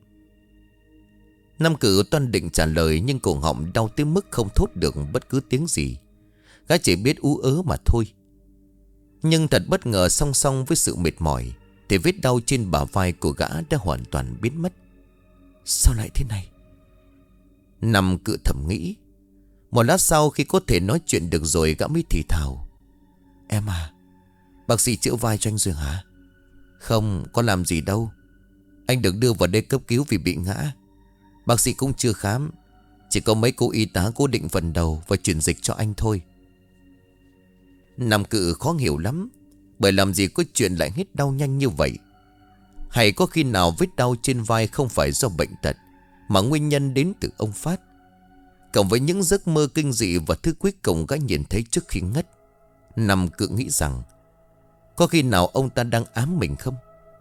Nam Cử toan định trả lời, nhưng cổ họng đau tới mức không thốt được bất cứ tiếng gì. Gã chỉ biết ú ớ mà thôi. Nhưng thật bất ngờ, song song với sự mệt mỏi thì vết đau trên bả vai của gã đã hoàn toàn biến mất. Sao lại thế này? Nam Cử thầm nghĩ. Một lát sau, khi có thể nói chuyện được rồi, gã mới thì thào: Em à, bác sĩ chữa vai cho anh rồi hả? Không, có làm gì đâu. Anh được đưa vào đây cấp cứu vì bị ngã. Bác sĩ cũng chưa khám, chỉ có mấy cô y tá cố định phần đầu và truyền dịch cho anh thôi. Nam Cử khó hiểu lắm, bởi làm gì có chuyện lại hết đau nhanh như vậy. Hay có khi nào vết đau trên vai không phải do bệnh tật, mà nguyên nhân đến từ ông Phát? Cộng với những giấc mơ kinh dị và thứ cuối cùng gã nhìn thấy trước khi ngất, Nam Cử nghĩ rằng có khi nào ông ta đang ám mình không?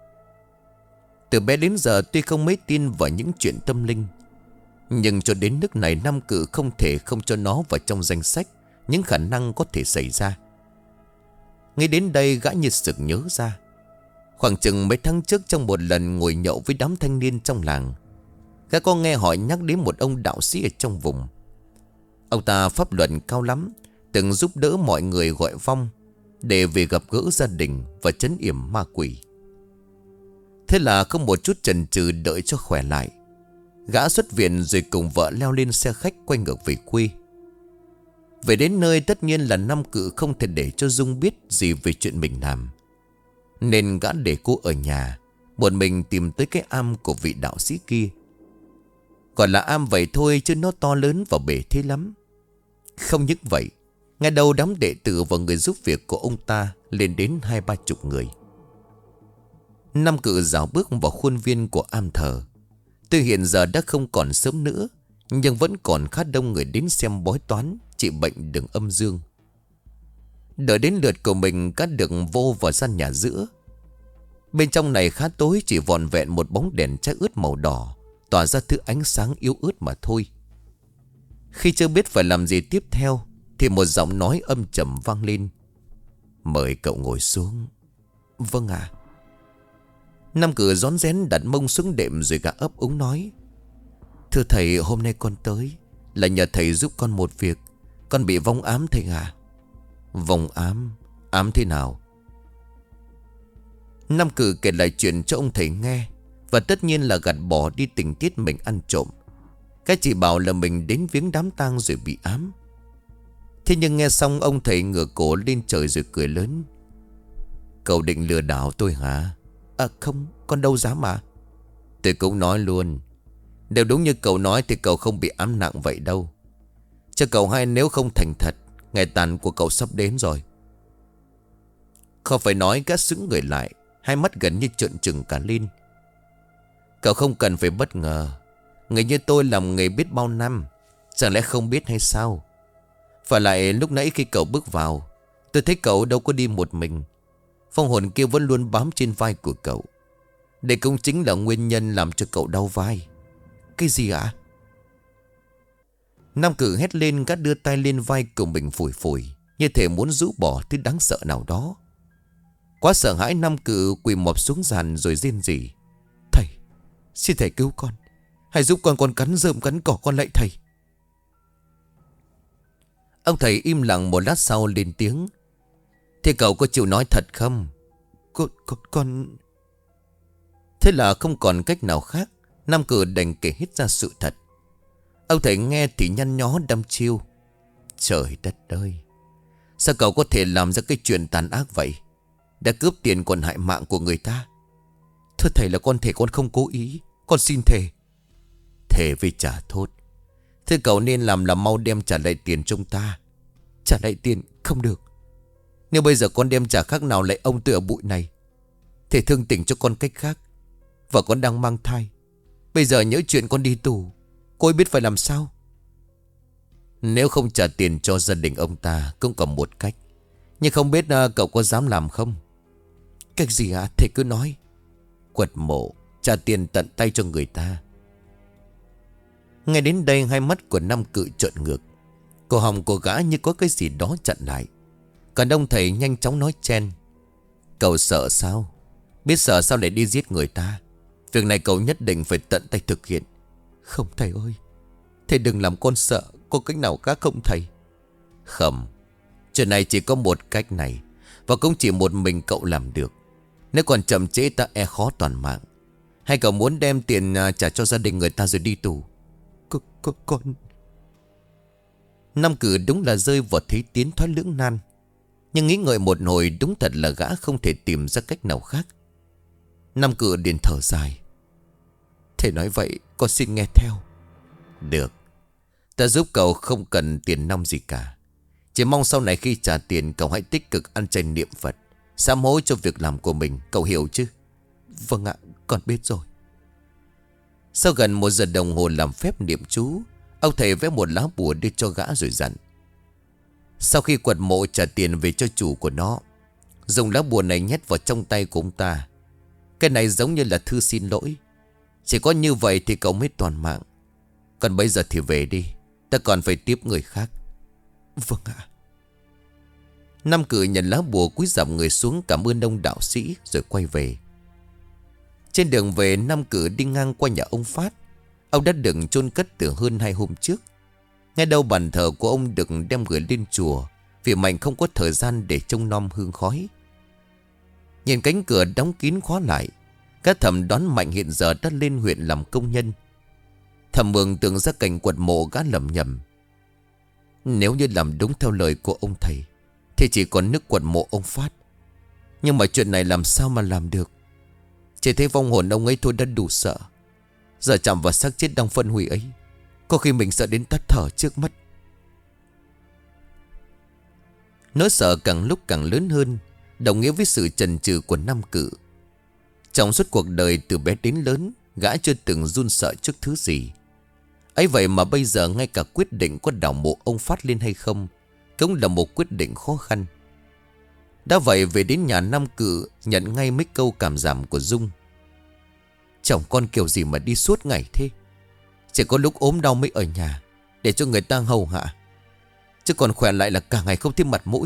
Từ bé đến giờ tuy không mấy tin vào những chuyện tâm linh, nhưng cho đến nước này Nam Cử không thể không cho nó vào trong danh sách những khả năng có thể xảy ra. Ngay đến đây gã như sực nhớ ra. Khoảng chừng mấy tháng trước, trong một lần ngồi nhậu với đám thanh niên trong làng, gã có nghe hỏi nhắc đến một ông đạo sĩ ở trong vùng. Ông ta pháp luận cao lắm, từng giúp đỡ mọi người gọi vong để về gặp gỡ gia đình và trấn yểm ma quỷ. Thế là không một chút chần chừ, đợi cho khỏe lại, gã xuất viện rồi cùng vợ leo lên xe khách quay ngược về quê. Về đến nơi, tất nhiên là Nam Cử không thể để cho Dung biết gì về chuyện mình làm, nên gã để cô ở nhà, một mình tìm tới cái am của vị đạo sĩ kia. Gọi là am vậy thôi, chứ nó to lớn và bể thế lắm. Không những vậy, ngay đầu đám đệ tử và người giúp việc của ông ta lên đến hai ba chục người. Nam Cử dạo bước vào khuôn viên của am thờ. Tuy hiện giờ đã không còn sớm nữa, nhưng vẫn còn khá đông người đến xem bói toán, trị bệnh đường âm dương. Đợi đến lượt của mình, cát được vô vào gian nhà giữa. Bên trong này khá tối, chỉ vòn vẹn một bóng đèn chai ướt màu đỏ tỏa ra thứ ánh sáng yếu ớt mà thôi. Khi chưa biết phải làm gì tiếp theo, thì một giọng nói âm trầm vang lên: Mời cậu ngồi xuống. Vâng ạ. Nam Cử rón rén đặt mông xuống đệm rồi gã ấp úng nói: Thưa thầy, hôm nay con tới là nhờ thầy giúp con một việc. Con bị vong ám thầy à? Vong ám? Ám thế nào? Nam Cử kể lại chuyện cho ông thầy nghe, và tất nhiên là gạt bỏ đi tình tiết mình ăn trộm. Cái chỉ bảo là mình đến viếng đám tang rồi bị ám. Thế nhưng nghe xong, ông thầy ngửa cổ lên trời rồi cười lớn: Cậu định lừa đảo tôi hả? À không, con đâu dám mà. Tôi cũng nói luôn, nếu đúng như cậu nói thì cậu không bị ám nặng vậy đâu. Cho cậu hay, nếu không thành thật, ngày tàn của cậu sắp đến rồi. Không phải nói, gã sững người lại, hai mắt gần như trợn trừng cả lên. Cậu không cần phải bất ngờ. Người như tôi làm nghề biết bao năm, chẳng lẽ không biết hay sao? Và lại lúc nãy khi cậu bước vào, tôi thấy cậu đâu có đi một mình. Phong hồn kia vẫn luôn bám trên vai của cậu. Đây cũng chính là nguyên nhân làm cho cậu đau vai. Cái gì ạ? Nam Cử hét lên, gã đưa tay lên vai của mình phủi phủi, như thể muốn rũ bỏ thứ đáng sợ nào đó. Quá sợ hãi, Nam Cử quỳ mọp xuống sàn rồi rên rỉ: Thầy, xin thầy cứu con. Hãy giúp con, con cắn rơm cắn cỏ, con lạy thầy. Ông thầy im lặng một lát sau lên tiếng: Thế cậu có chịu nói thật không? Con, con, con... Thế là không còn cách nào khác, Nam Cử đành kể hết ra sự thật. Ông thầy nghe thì nhăn nhó đăm chiêu: Trời đất ơi, sao cậu có thể làm ra cái chuyện tàn ác vậy? Đã cướp tiền còn hại mạng của người ta. Thưa thầy là con thề con không cố ý. Con xin thề. Thề với trả thốt. Thưa cậu nên làm là mau đem trả lại tiền chúng ta. Trả lại tiền không được. Nếu bây giờ con đem trả khác nào lại ông tôi ở bụi này. Thề thương tình cho con cách khác. Vợ con đang mang thai. Bây giờ nhớ chuyện con đi tù, cô ấy biết phải làm sao. Nếu không trả tiền cho gia đình ông ta cũng còn một cách. Nhưng không biết uh, cậu có dám làm không? Cách gì hả? Thầy cứ nói. Quật mộ, trả tiền tận tay cho người ta. Ngay đến đây hai mắt của Năm Cự trợn ngược. Cổ họng của gã như có cái gì đó chặn lại. Còn ông thầy nhanh chóng nói chen. Cậu sợ sao? Biết sợ sao lại đi giết người ta? Việc này cậu nhất định phải tận tay thực hiện. Không thầy ơi, thầy đừng làm con sợ. Có cách nào khác không thầy? Không. Chuyện này chỉ có một cách này. Và cũng chỉ một mình cậu làm được. Nếu còn chậm trễ ta e khó toàn mạng. Hay cậu muốn đem tiền trả cho gia đình người ta rồi đi tù? C -c Con Năm Cử đúng là rơi vào thế tiến thoát lưỡng nan. Nhưng nghĩ ngợi một hồi, đúng thật là gã không thể tìm ra cách nào khác. Năm Cử liền thở dài. Thầy nói vậy con xin nghe theo. Được. Ta giúp cậu không cần tiền nong gì cả. Chỉ mong sau này khi trả tiền cậu hãy tích cực ăn chay niệm Phật, sám hối cho việc làm của mình. Cậu hiểu chứ? Vâng ạ, con biết rồi. Sau gần một giờ đồng hồ làm phép niệm chú, ông thầy vẽ một lá bùa đưa cho gã rồi dặn. Sau khi quật mộ trả tiền về cho chủ của nó, dùng lá bùa này nhét vào trong tay của ông ta. Cái này giống như là thư xin lỗi. Chỉ có như vậy thì cậu mới toàn mạng. Còn bây giờ thì về đi, ta còn phải tiếp người khác. Vâng ạ. Năm Cử nhận lá bùa cúi dạp người xuống cảm ơn ông đạo sĩ rồi quay về. Trên đường về, Năm Cử đi ngang qua nhà ông Phát. Ông đã được chôn cất từ hơn hai hôm trước. Ngay đầu bàn thờ của ông được đem gửi lên chùa, vì Mạnh không có thời gian để trông nom hương khói. Nhìn cánh cửa đóng kín khóa lại, các thẩm đoán Mạnh hiện giờ đã lên huyện làm công nhân. Thẩm Mường tưởng ra cảnh quật mộ gã lầm nhầm. Nếu như làm đúng theo lời của ông thầy thì chỉ còn nước quật mộ ông Phát. Nhưng mà chuyện này làm sao mà làm được? Chỉ thấy vong hồn ông ấy thôi đã đủ sợ. Giờ chạm vào xác chết đang phân hủy ấy, có khi mình sợ đến tắt thở trước mắt. Nỗi sợ càng lúc càng lớn hơn, đồng nghĩa với sự chần chừ của Năm Cử. Trong suốt cuộc đời từ bé đến lớn, gã chưa từng run sợ trước thứ gì. Ấy vậy mà bây giờ ngay cả quyết định có đào mộ ông Phát lên hay không cũng là một quyết định khó khăn. Đã vậy về đến nhà Năm Cử nhận ngay mấy câu cảm giảm của Dung. Chồng con kiểu gì mà đi suốt ngày thế? Chỉ có lúc ốm đau mới ở nhà để cho người ta hầu hạ, chứ còn khỏe lại là cả ngày không thêm mặt mũi.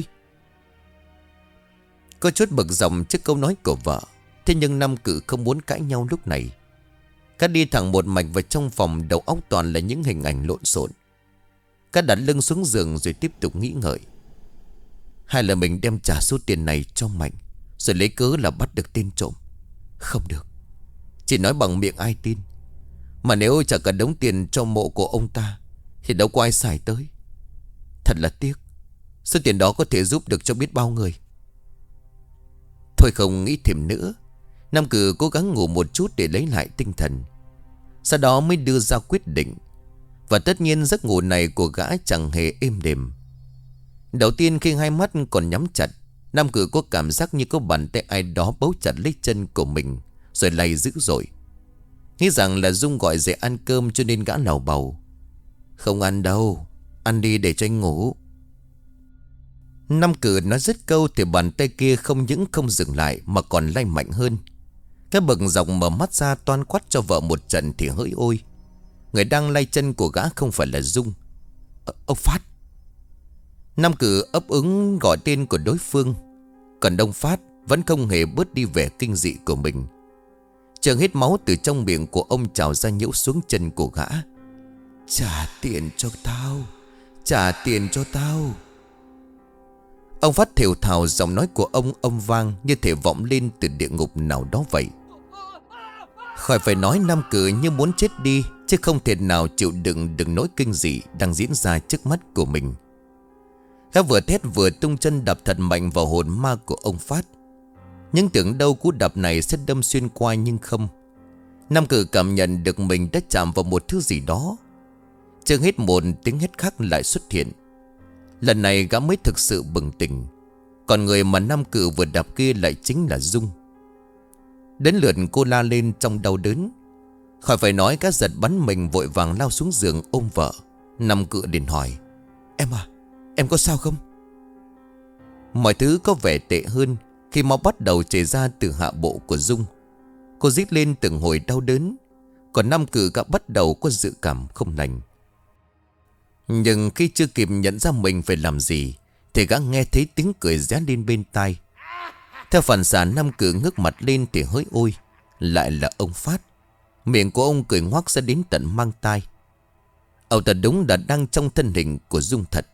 Có chút bực dọc trước câu nói của vợ. Thế nhưng Năm Cử không muốn cãi nhau lúc này. Các đi thẳng một mạch vào trong phòng, đầu óc toàn là những hình ảnh lộn xộn. Các đặt lưng xuống giường rồi tiếp tục nghĩ ngợi. Hay là mình đem trả số tiền này cho Mạnh, rồi lấy cớ là bắt được tên trộm? Không được. Chỉ nói bằng miệng ai tin. Mà nếu trả cả đống tiền cho mộ của ông ta thì đâu có ai xài tới. Thật là tiếc. Số tiền đó có thể giúp được cho biết bao người. Thôi không nghĩ thêm nữa. Năm Cử cố gắng ngủ một chút để lấy lại tinh thần. Sau đó mới đưa ra quyết định. Và tất nhiên giấc ngủ này của gã chẳng hề êm đềm. Đầu tiên khi hai mắt còn nhắm chặt, Năm Cử có cảm giác như có bàn tay ai đó bấu chặt lấy chân của mình, rồi lay dữ dội. Nghĩ rằng là Dung gọi dậy ăn cơm cho nên gã lầu bầu. Không ăn đâu, ăn đi để cho anh ngủ. Năm Cử nói dứt câu thì bàn tay kia không những không dừng lại mà còn lay mạnh hơn. Cái bực dọc mở mắt ra toan quát cho vợ một trận thì hỡi ôi, người đang lay chân của gã không phải là Dung. Ờ, ông Phát. Năm Cử ấp úng gọi tên của đối phương. Còn ông Phát vẫn không hề bớt đi vẻ kinh dị của mình. Trường hết máu từ trong miệng của ông trào ra nhiễu xuống chân của gã. Trả tiền cho tao, trả tiền cho tao. Ông Phát thều thào, giọng nói của ông âm vang như thể vọng lên từ địa ngục nào đó vậy. Khỏi phải nói, Năm Cử như muốn chết đi, chứ không thể nào chịu đựng được nỗi kinh dị đang diễn ra trước mắt của mình. Gã vừa thét vừa tung chân đập thật mạnh vào hồn ma của ông Phát. Nhưng tưởng đâu cú đập này sẽ đâm xuyên qua, nhưng không. Nam Cử cảm nhận được mình đã chạm vào một thứ gì đó. Chưa hết một tiếng hét khác lại xuất hiện. Lần này gã mới thực sự bừng tỉnh. Còn người mà Nam Cử vừa đạp kia lại chính là Dung. Đến lượt cô la lên trong đau đớn. Khỏi phải nói, gã giật bắn mình vội vàng lao xuống giường ôm vợ. Nam Cử liền hỏi: Em à, em có sao không? Mọi thứ có vẻ tệ hơn khi máu bắt đầu chảy ra từ hạ bộ của Dung. Cô rít lên từng hồi đau đớn. Còn Nam Cử gã bắt đầu có dự cảm không lành. Nhưng khi chưa kịp nhận ra mình phải làm gì thì gã nghe thấy tiếng cười réo lên bên tai. Theo phản xạ, Nam Cử ngước mặt lên thì hỡi ôi, lại là ông Phát. Miệng của ông cười ngoác ra đến tận mang tai. Ông ta đúng là đang trong thân hình của Dung thật.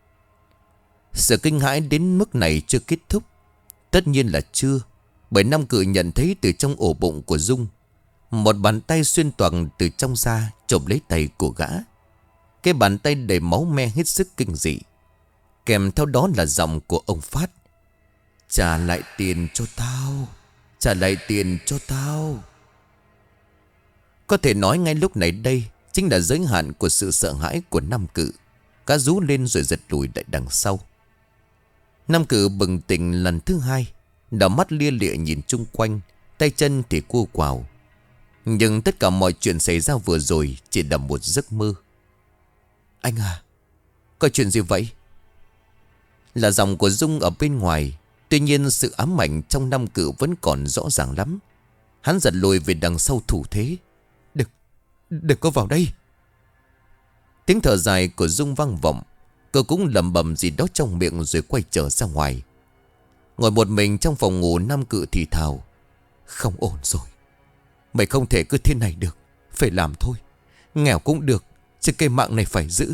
Sự kinh hãi đến mức này chưa kết thúc. Tất nhiên là chưa. Bởi Nam Cử nhận thấy từ trong ổ bụng của Dung, một bàn tay xuyên toạc từ trong da chộp lấy tay của gã. Cái bàn tay đầy máu me hết sức kinh dị. Kèm theo đó là giọng của ông Phát: Trả lại tiền cho tao, trả lại tiền cho tao. Có thể nói ngay lúc này đây chính là giới hạn của sự sợ hãi của Nam Cử. Gã rú lên rồi giật lùi lại đằng sau. Nam Cử bừng tỉnh lần thứ hai, đảo mắt lia lịa nhìn chung quanh, tay chân thì cua quào. Nhưng tất cả mọi chuyện xảy ra vừa rồi chỉ là một giấc mơ. Anh à, có chuyện gì vậy? Là giọng của Dung ở bên ngoài. Tuy nhiên sự ám ảnh trong Nam Cử vẫn còn rõ ràng lắm. Hắn giật lùi về đằng sau thủ thế. Đừng, đừng có vào đây. Tiếng thở dài của Dung vang vọng. Cô cũng lẩm bẩm gì đó trong miệng rồi quay trở ra ngoài. Ngồi một mình trong phòng ngủ, Nam Cử thì thào: Không ổn rồi. Mày không thể cứ thế này được. Phải làm thôi. Nghèo cũng được, chứ cây mạng này phải giữ.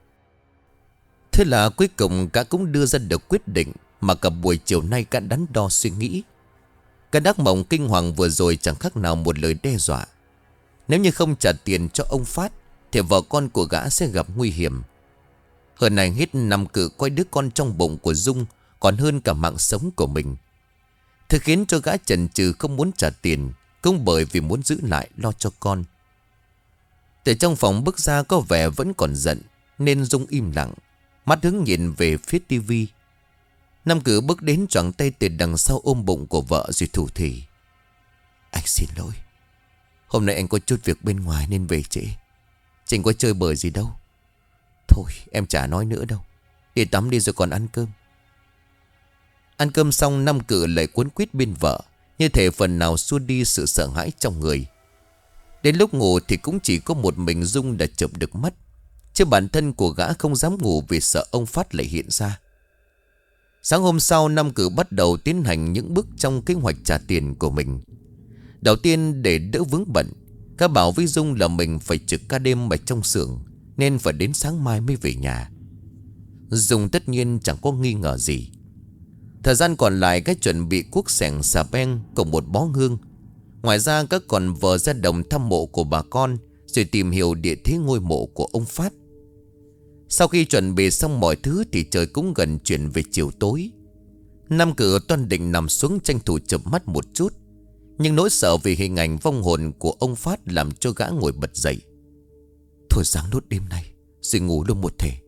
Thế là cuối cùng cả cũng đưa ra được quyết định mà cả buổi chiều nay cả đắn đo suy nghĩ. Cái đắc mộng kinh hoàng vừa rồi chẳng khác nào một lời đe dọa. Nếu như không trả tiền cho ông Phát thì vợ con của gã sẽ gặp nguy hiểm. Hơn này hết, Nam Cử coi đứa con trong bụng của Dung còn hơn cả mạng sống của mình. Thứ khiến cho gã chần chừ không muốn trả tiền cũng bởi vì muốn giữ lại lo cho con. Từ trong phòng bước ra có vẻ vẫn còn giận, nên Dung im lặng, mắt hướng nhìn về phía tivi. Nam Cử bước đến choàng tay từ đằng sau ôm bụng của vợ rồi thủ thỉ: Anh xin lỗi. Hôm nay anh có chút việc bên ngoài nên về trễ. Chẳng có chơi bời gì đâu. Thôi em chả nói nữa đâu. Đi tắm đi rồi còn ăn cơm. Ăn cơm xong, Nam Cử lại cuốn quýt bên vợ, như thể phần nào xua đi sự sợ hãi trong người. Đến lúc ngủ thì cũng chỉ có một mình Dung đã chợp được mắt, chứ bản thân của gã không dám ngủ vì sợ ông Phát lại hiện ra. Sáng hôm sau, Nam Cử bắt đầu tiến hành những bước trong kế hoạch trả tiền của mình. Đầu tiên, để đỡ vướng bận, gã bảo với Dung là mình phải trực ca đêm ở trong xưởng, nên phải đến sáng mai mới về nhà. Dung tất nhiên chẳng có nghi ngờ gì. Thời gian còn lại gã chuẩn bị cuốc xẻng, xà beng cùng một bó hương. Ngoài ra các còn vờ ra đồng thăm mộ của bà con, rồi tìm hiểu địa thế ngôi mộ của ông Phát. Sau khi chuẩn bị xong mọi thứ thì trời cũng gần chuyển về chiều tối. Nam Cử toan định nằm xuống tranh thủ chợp mắt một chút, nhưng nỗi sợ vì hình ảnh vong hồn của ông Phát làm cho gã ngồi bật dậy. Thôi sáng nốt đêm nay rồi ngủ luôn một thể.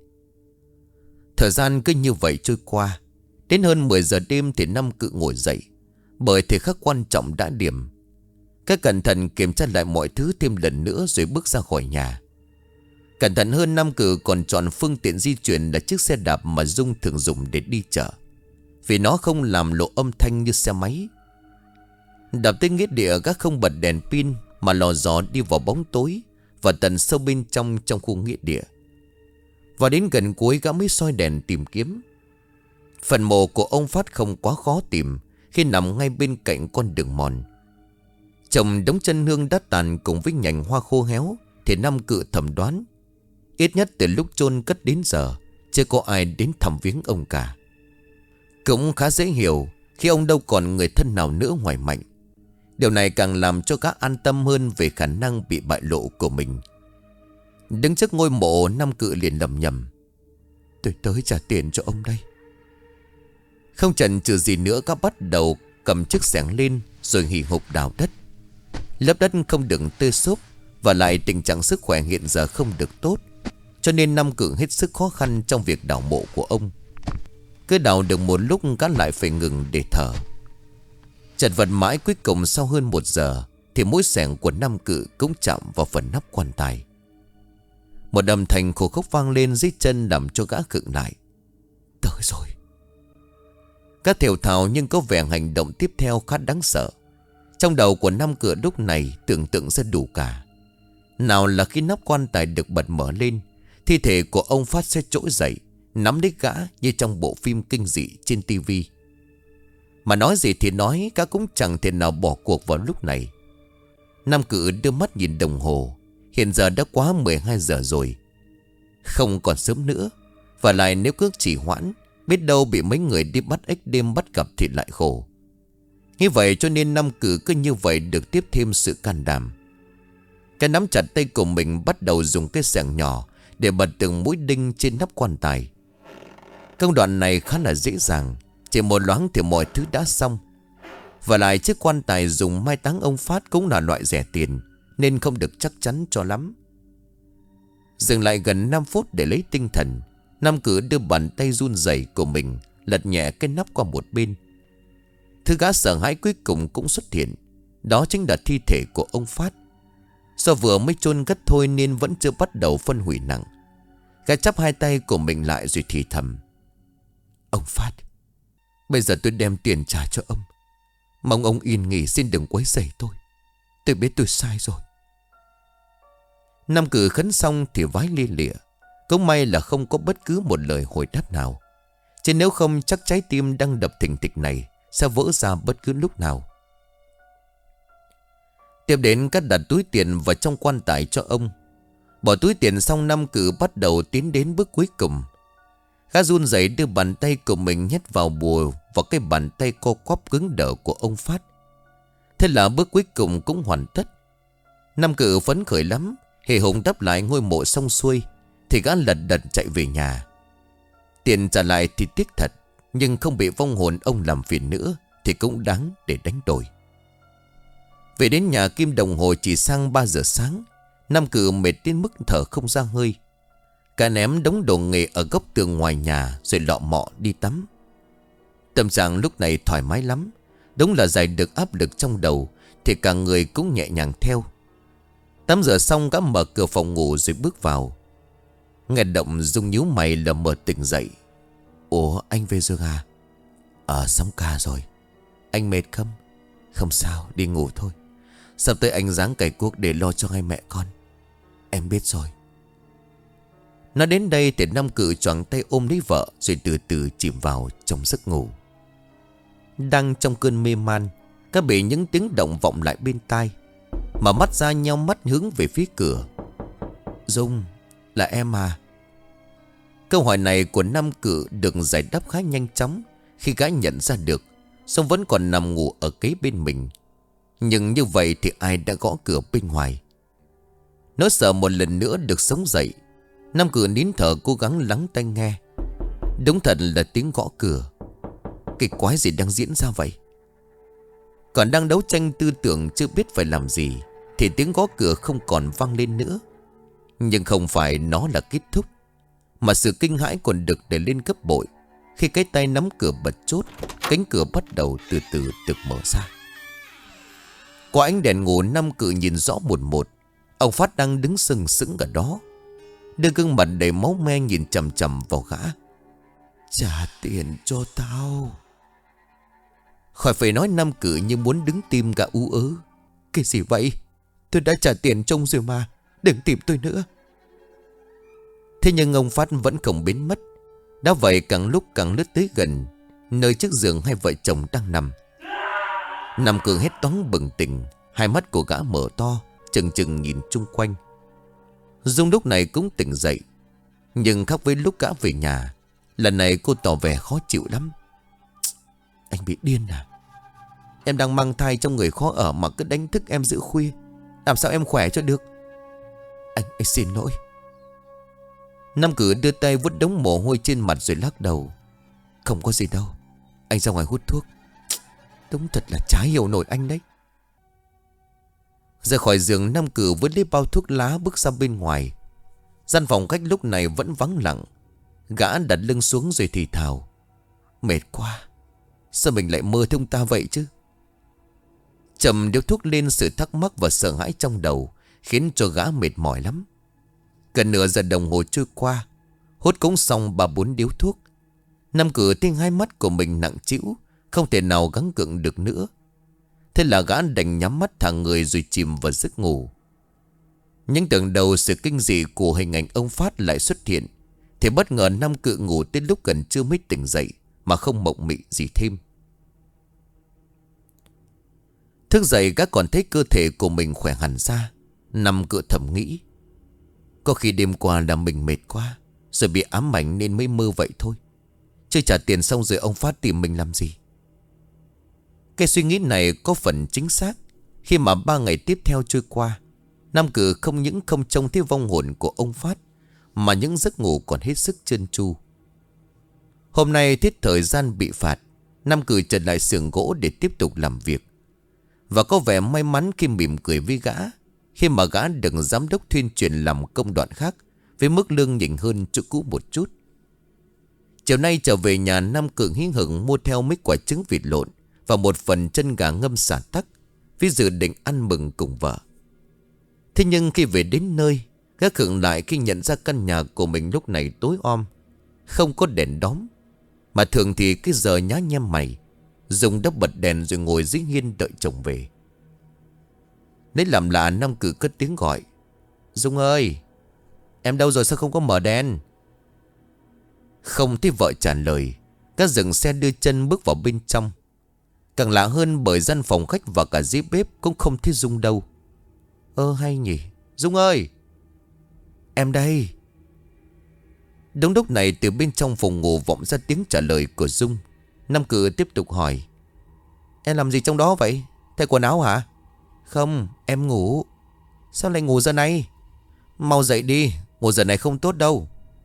Thời gian cứ như vậy trôi qua. Đến hơn mười giờ đêm thì Nam Cử ngồi dậy, bởi thời khắc quan trọng đã điểm. Các cẩn thận kiểm tra lại mọi thứ thêm lần nữa rồi bước ra khỏi nhà. Cẩn thận hơn, Nam Cử còn chọn phương tiện di chuyển là chiếc xe đạp mà Dung thường dùng để đi chợ, vì nó không làm lộ âm thanh như xe máy. Đạp tới nghĩa địa, gác không bật đèn pin mà lò dò đi vào bóng tối và tận sâu bên trong trong khu nghĩa địa. Và đến gần cuối gã mới soi đèn tìm kiếm. Phần mộ của ông Phát không quá khó tìm khi nằm ngay bên cạnh con đường mòn. Chồng đống chân hương đã tàn cùng với nhành hoa khô héo thì Nam Cử thầm đoán, ít nhất từ lúc chôn cất đến giờ chưa có ai đến thăm viếng ông cả. Cũng khá dễ hiểu khi ông đâu còn người thân nào nữa ngoài Mạnh. Điều này càng làm cho gã an tâm hơn về khả năng bị bại lộ của mình. Đứng trước ngôi mộ, Nam Cử liền lầm nhầm: Tôi tới trả tiền cho ông đây. Không chần chừ gì nữa, gã bắt đầu cầm chiếc xẻng lên rồi hì hục đào đất. Lớp đất không được tơi xốp, và lại tình trạng sức khỏe hiện giờ không được tốt, cho nên Năm Cử hết sức khó khăn trong việc đào mộ của ông. Cứ đào được một lúc gã lại phải ngừng để thở. Chật vật mãi, cuối cùng sau hơn một giờ thì mũi xẻng của Năm Cử cũng chạm vào phần nắp quan tài. Một âm thanh khổ khóc vang lên dưới chân làm cho gã khựng lại. Tới rồi. Các thều thào nhưng có vẻ hành động tiếp theo khá đáng sợ. Trong đầu của Năm Cử lúc này tưởng tượng ra đủ cả. Nào là khi nắp quan tài được bật mở lên, thi thể của ông Phát sẽ trỗi dậy, nắm lấy gã như trong bộ phim kinh dị trên tivi. Mà nói gì thì nói, gã cũng chẳng thể nào bỏ cuộc vào lúc này. Năm Cử đưa mắt nhìn đồng hồ. Hiện giờ đã quá mười hai giờ rồi, không còn sớm nữa. Và lại nếu cứ chỉ hoãn, biết đâu bị mấy người đi bắt ếch đêm bắt gặp thì lại khổ. Như vậy cho nên Năm Cử cứ như vậy được tiếp thêm sự can đảm. Cái nắm chặt tay của mình, bắt đầu dùng cái xẻng nhỏ để bật từng mũi đinh trên nắp quan tài. Công đoạn này khá là dễ dàng, chỉ một loáng thì mọi thứ đã xong. Và lại chiếc quan tài dùng mai táng ông Phát cũng là loại rẻ tiền, nên không được chắc chắn cho lắm. Dừng lại gần năm phút để lấy tinh thần, Năm Cử đưa bàn tay run rẩy của mình lật nhẹ cái nắp qua một bên. Thứ gã sợ hãi cuối cùng cũng xuất hiện. Đó chính là thi thể của ông Phát. Do vừa mới chôn cất thôi nên vẫn chưa bắt đầu phân hủy nặng. Gã chắp hai tay của mình lại rồi thì thầm: Ông Phát, bây giờ tôi đem tiền trả cho ông. Mong ông yên nghỉ, xin đừng quấy rầy tôi. Tôi biết tôi sai rồi. Năm Cử khấn xong thì vái lia lịa. Cũng may là không có bất cứ một lời hồi đáp nào, chứ nếu không chắc trái tim đang đập thình thịch này sẽ vỡ ra bất cứ lúc nào. Tiếp đến cắt đặt túi tiền vào trong quan tài cho ông. Bỏ túi tiền xong, Năm Cử bắt đầu tiến đến bước cuối cùng. Gã run rẩy đưa bàn tay của mình nhét vào bùa vào cái bàn tay co quắp cứng đờ của ông Phát. Thế là bước cuối cùng cũng hoàn tất. Năm Cử phấn khởi lắm. Hề hùng đắp lại ngôi mộ xong xuôi thì gã lật đật chạy về nhà. Tiền trả lại thì tiếc thật, nhưng không bị vong hồn ông làm phiền nữa thì cũng đáng để đánh đổi. Về đến nhà, kim đồng hồ chỉ sang ba giờ sáng. Năm Cử mệt đến mức thở không ra hơi. Cả ném đống đồ nghề ở góc tường ngoài nhà rồi lọ mọ đi tắm. Tâm trạng lúc này thoải mái lắm. Đúng là giải được áp lực trong đầu thì cả người cũng nhẹ nhàng theo. Tắm rửa xong, gã mở cửa phòng ngủ rồi bước vào. Nghe động rung nhíu mày là mở tỉnh dậy. Ủa, anh về rồi à? Ờ, xong ca rồi. Anh mệt không? Không sao, đi ngủ thôi. Sắp tới anh giáng cày cuốc để lo cho hai mẹ con. Em biết rồi. Nói đến đây thì Năm Cử choàng tay ôm lấy vợ rồi từ từ chìm vào trong giấc ngủ. Đang trong cơn mê man, các bị những tiếng động vọng lại bên tai. Mà mắt ra nhau mắt hướng về phía cửa. Dung, là em à? Câu hỏi này của Năm Cử được giải đáp khá nhanh chóng khi gã nhận ra được Song vẫn còn nằm ngủ ở kế bên mình. Nhưng như vậy thì ai đã gõ cửa bên ngoài? Nỗi sợ một lần nữa được sống dậy. Năm Cử nín thở cố gắng lắng tai nghe. Đúng thật là tiếng gõ cửa. Cái quái gì đang diễn ra vậy? Còn đang đấu tranh tư tưởng chưa biết phải làm gì thì tiếng gõ cửa không còn vang lên nữa. Nhưng không phải nó là kết thúc, mà sự kinh hãi còn được đẩy lên gấp bội khi cái tay nắm cửa bật chốt. Cánh cửa bắt đầu từ từ được mở ra. Qua ánh đèn ngủ, Năm Cử nhìn rõ một một. Ông Phát đang đứng sừng sững ở đó, đưa gương mặt đầy máu me nhìn chằm chằm vào gã. Trả tiền cho tao. Khỏi phải nói, Năm Cử như muốn đứng tim gã ú ớ. Cái gì vậy? Tôi đã trả tiền trông rồi mà, đừng tìm tôi nữa. Thế nhưng ông Phát vẫn không biến mất. Đã vậy càng lúc càng lướt tới gần nơi chiếc giường hai vợ chồng đang nằm. Năm Cử hét toáng bừng tỉnh. Hai mắt của gã mở to, chừng chừng nhìn chung quanh. Dung lúc này cũng tỉnh dậy, nhưng khác với lúc gã về nhà. Lần này cô tỏ vẻ khó chịu lắm. Anh bị điên à? Em đang mang thai trong người khó ở mà cứ đánh thức em giữa khuya, làm sao em khỏe cho được? Anh, anh xin lỗi. Năm Cử đưa tay vuốt đống mồ hôi trên mặt rồi lắc đầu. Không có gì đâu, anh ra ngoài hút thuốc. Đúng thật là chả hiểu nổi anh đấy. Ra khỏi giường, Nam Cử với lấy bao thuốc lá bước ra bên ngoài. Gian phòng khách lúc này vẫn vắng lặng. Gã đặt lưng xuống rồi thì thào: Mệt quá. Sao mình lại mơ thấy ông ta vậy chứ? Trầm điếu thuốc lên, sự thắc mắc và sợ hãi trong đầu khiến cho gã mệt mỏi lắm. Gần nửa giờ đồng hồ trôi qua, hút cũng xong ba bốn điếu thuốc. Nam Cử thấy hai mắt của mình nặng trĩu, không thể nào gắng gượng được nữa. Thế là gã đành nhắm mắt thả người rồi chìm vào giấc ngủ. Nhưng tưởng đầu sự kinh dị của hình ảnh ông Phát lại xuất hiện, thì bất ngờ Nam Cử ngủ tới lúc gần trưa mới tỉnh dậy, mà không mộng mị gì thêm. Thức dậy gã còn thấy cơ thể của mình khỏe hẳn ra. Nam Cử thầm nghĩ, có khi đêm qua là mình mệt quá, rồi bị ám ảnh nên mới mơ vậy thôi. Chưa trả tiền xong rồi ông Phát tìm mình làm gì? Cái suy nghĩ này có phần chính xác. Khi mà ba ngày tiếp theo trôi qua, Nam Cử không những không trông thấy vong hồn của ông Phát, mà những giấc ngủ còn hết sức trơn tru. Hôm nay thiết thời gian bị phạt, Nam Cử trở lại xưởng gỗ để tiếp tục làm việc. Và có vẻ may mắn khi mỉm cười với gã, khi mà gã được giám đốc thuyên chuyển làm công đoạn khác, với mức lương nhỉnh hơn chỗ cũ một chút. Chiều nay trở về nhà, Nam Cử hí hửng mua theo mấy quả trứng vịt lộn và một phần chân gà ngâm xả tắc, vì dự định ăn mừng cùng vợ. Thế nhưng khi về đến nơi, gã khựng lại khi nhận ra căn nhà của mình lúc này tối om, không có đèn đóm. Mà thường thì cái giờ nhá nhem mày, Dung đã bật đèn rồi ngồi dưới hiên đợi chồng về. Lấy làm lạ, Nam Cử cất tiếng gọi: Dung ơi, em đâu rồi, sao không có mở đèn? Không thấy vợ trả lời, các dừng xe đưa chân bước vào bên trong. Càng lạ hơn bởi gian phòng khách và cả dưới bếp cũng không thấy Dung đâu. Ơ hay nhỉ, Dung ơi, em đây. Đúng lúc này từ bên trong phòng ngủ vọng ra tiếng trả lời của Dung. Nam Cử tiếp tục hỏi: Em làm gì trong đó vậy? Thay quần áo hả? Không, em ngủ. Sao lại ngủ giờ này? Mau dậy đi, ngủ giờ này không tốt đâu.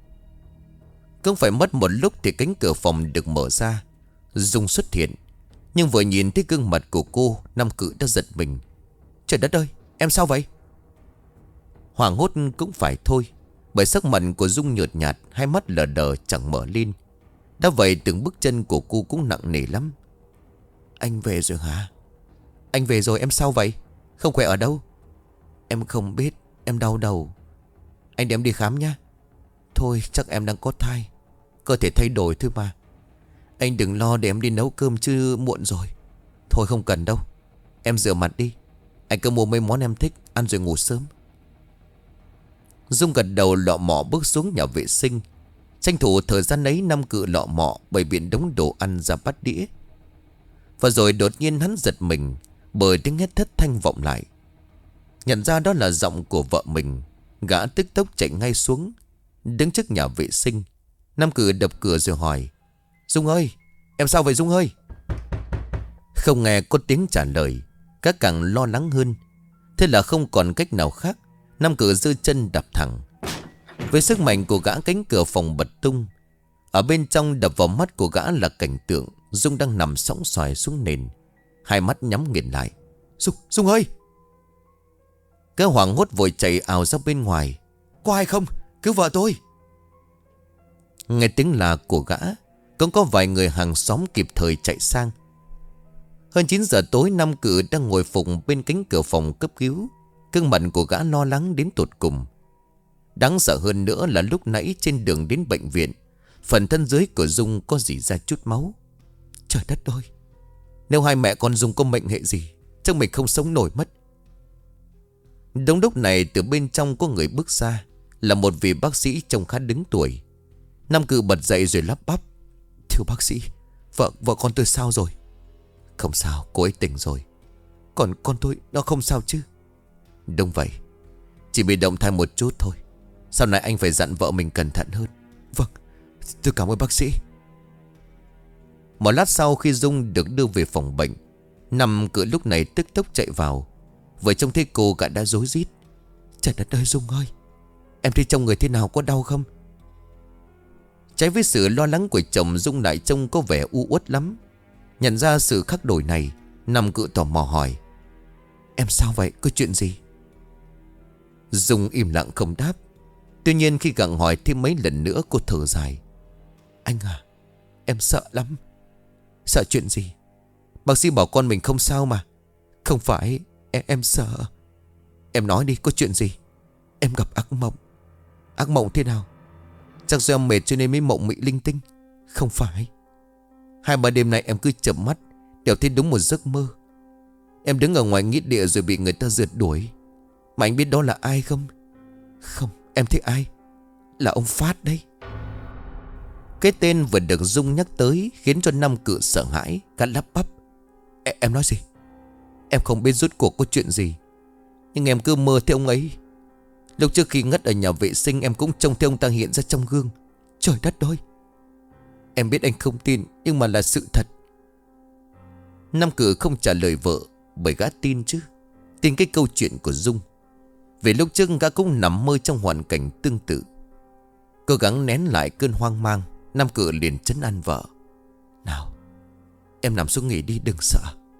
Cũng phải mất một lúc thì cánh cửa phòng được mở ra. Dung xuất hiện. Nhưng vừa nhìn thấy gương mặt của cô, Nam Cử đã giật mình. Trời đất ơi, em sao vậy? Hoảng hốt cũng phải thôi, bởi sắc mặt của Dung nhợt nhạt, hai mắt lờ đờ chẳng mở lên. Đã vậy từng bước chân của cô cũng nặng nề lắm. Anh về rồi hả? Anh về rồi, em sao vậy? Không khỏe ở đâu? Em không biết, em đau đầu. Anh đem đi khám nhá. Thôi chắc em đang có thai, cơ thể thay đổi thôi mà. Anh đừng lo, để em đi nấu cơm chứ muộn rồi. Thôi không cần đâu, em rửa mặt đi. Anh cứ mua mấy món em thích, ăn rồi ngủ sớm. Dung gật đầu lọ mọ bước xuống nhà vệ sinh. Tranh thủ thời gian ấy, Nam Cự lọ mọ bày biện đống đồ ăn ra bát đĩa. Và rồi đột nhiên hắn giật mình bởi tiếng hét thất thanh vọng lại. Nhận ra đó là giọng của vợ mình. Gã tức tốc chạy ngay xuống, đứng trước nhà vệ sinh. Nam Cử đập cửa rồi hỏi: Dung ơi, em sao vậy Dung ơi? Không nghe có tiếng trả lời, các càng lo lắng hơn. Thế là không còn cách nào khác, Nam Cử giơ chân đạp thẳng. Với sức mạnh của gã, cánh cửa phòng bật tung. Ở bên trong đập vào mắt của gã là cảnh tượng Dung đang nằm sõng xoài xuống nền, hai mắt nhắm nghiền lại. Dung, Dung ơi! Gã hoảng hốt vội chạy ào ra bên ngoài. Có ai không? Cứu vợ tôi! Nghe tiếng là của gã, cũng có vài người hàng xóm kịp thời chạy sang. Hơn chín giờ tối, Nam Cử đang ngồi phục bên cánh cửa phòng cấp cứu. Cương mặt của gã lo lắng đến tột cùng. Đáng sợ hơn nữa là lúc nãy trên đường đến bệnh viện, phần thân dưới của Dung có rỉ ra chút máu. Trời đất ơi, nếu hai mẹ con Dung có mệnh hệ gì, chắc mình không sống nổi mất. Đúng lúc này từ bên trong có người bước ra, là một vị bác sĩ trông khá đứng tuổi. Nam Cử bật dậy rồi lắp bắp: Thưa bác sĩ, vợ vợ con tôi sao rồi? Không sao, cô ấy tỉnh rồi. Còn con tôi nó không sao chứ? Đúng vậy, chỉ bị động thai một chút thôi. Sau này anh phải dặn vợ mình cẩn thận hơn. Vâng, tôi cảm ơn bác sĩ. Một lát sau, khi Dung được đưa về phòng bệnh, Nam Cử lúc này tức tốc chạy vào. Vừa trông thấy cô, gã đã rối rít: Trời đất ơi Dung ơi, em thấy trong người thế nào, có đau không? Trái với sự lo lắng của chồng, Dung lại trông có vẻ u uất lắm. Nhận ra sự khắc đổi này, Năm Cự tò mò hỏi: Em sao vậy, có chuyện gì? Dung im lặng không đáp. Tuy nhiên khi gặng hỏi thêm mấy lần nữa, cô thở dài: Anh à, em sợ lắm. Sợ chuyện gì? Bác sĩ bảo con mình không sao mà. Không phải, em, em sợ. Em nói đi, có chuyện gì? Em gặp ác mộng. Ác mộng thế nào? Chắc do em mệt cho nên mới mộng mị linh tinh. Không phải. Hai ba đêm nay em cứ chợp mắt, đều thấy đúng một giấc mơ. Em đứng ở ngoài nghĩa địa rồi bị người ta rượt đuổi. Mà anh biết đó là ai không? Không, em thấy ai? Là ông Phát đấy. Cái tên vừa được Dung nhắc tới khiến cho Năm Cự sợ hãi, gắt lắp bắp: e, Em nói gì? Em không biết rốt cuộc có chuyện gì, nhưng em cứ mơ thấy ông ấy. Lúc trước khi ngất ở nhà vệ sinh, em cũng trông thấy ông ta hiện ra trong gương. Trời đất ơi! Em biết anh không tin, nhưng mà là sự thật. Năm Cự không trả lời vợ, bởi gã tin chứ. Tin cái câu chuyện của Dung. Vì lúc trước gã cũng nằm mơ trong hoàn cảnh tương tự. Cố gắng nén lại cơn hoang mang, Năm Cự liền trấn an vợ: Nào, em nằm xuống nghỉ đi, đừng sợ.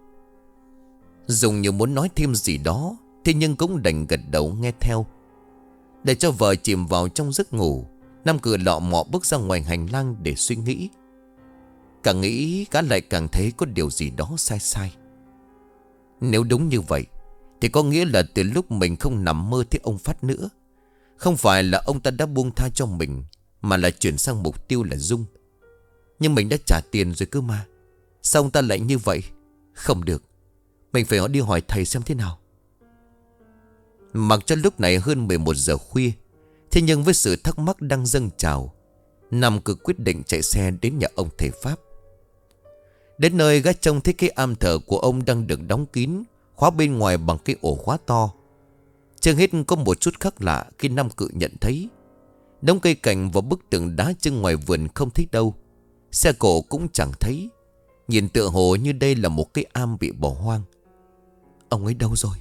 Dung như muốn nói thêm gì đó, thế nhưng cũng đành gật đầu nghe theo. Để cho vợ chìm vào trong giấc ngủ, Năm Cự lọ mọ bước ra ngoài hành lang để suy nghĩ. Càng nghĩ gã lại càng thấy có điều gì đó sai sai. Nếu đúng như vậy thì có nghĩa là từ lúc mình không nằm mơ thấy ông Phát nữa, không phải là ông ta đã buông tha cho mình, mà là chuyển sang mục tiêu là Dung. Nhưng mình đã trả tiền rồi cơ mà. Sao ông ta lại như vậy? Không được, mình phải đi hỏi thầy xem thế nào. Mặc cho lúc này hơn mười một giờ khuya, thế nhưng với sự thắc mắc đang dâng trào, Năm Cự quyết định chạy xe đến nhà ông thầy Pháp. Đến nơi, gã trông thấy cái am thờ của ông đang được đóng kín, khóa bên ngoài bằng cái ổ khóa to. Trên hết có một chút khác lạ khi Năm Cự nhận thấy đống cây cảnh và bức tường đá trưng ngoài vườn không thấy đâu. Xe cộ cũng chẳng thấy. Nhìn tựa hồ như đây là một cái am bị bỏ hoang. Ông ấy đâu rồi?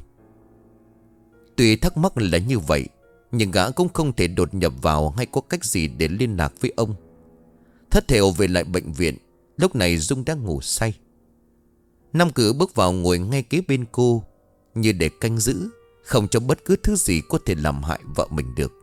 Tuy thắc mắc là như vậy, nhưng gã cũng không thể đột nhập vào hay có cách gì để liên lạc với ông. Thất thểu về lại bệnh viện. Lúc này Dung đang ngủ say. Năm Cự bước vào ngồi ngay kế bên cô, như để canh giữ, không cho bất cứ thứ gì có thể làm hại vợ mình được.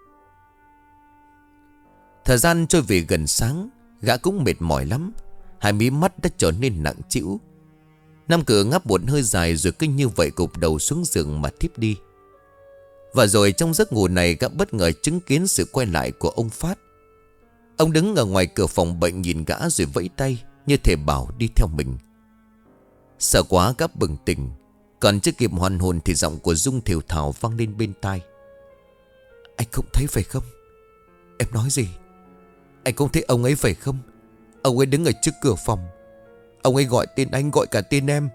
Thời gian trôi về gần sáng, gã cũng mệt mỏi lắm. Hai mí mắt đã trở nên nặng trĩu. Năm Cự ngáp một hơi dài rồi cứ như vậy gục đầu xuống giường mà thiếp đi. Và rồi trong giấc ngủ này, gã bất ngờ chứng kiến sự quay lại của ông Phát. Ông đứng ở ngoài cửa phòng bệnh nhìn gã rồi vẫy tay, như thể bảo đi theo mình. Sợ quá, gã bừng tỉnh. Còn chưa kịp hoàn hồn thì giọng của Dung thều thào vang lên bên tai: Anh không thấy phải không? Em nói gì? Anh không thấy ông ấy phải không? Ông ấy đứng ở trước cửa phòng. Ông ấy gọi tên anh, gọi cả tên em.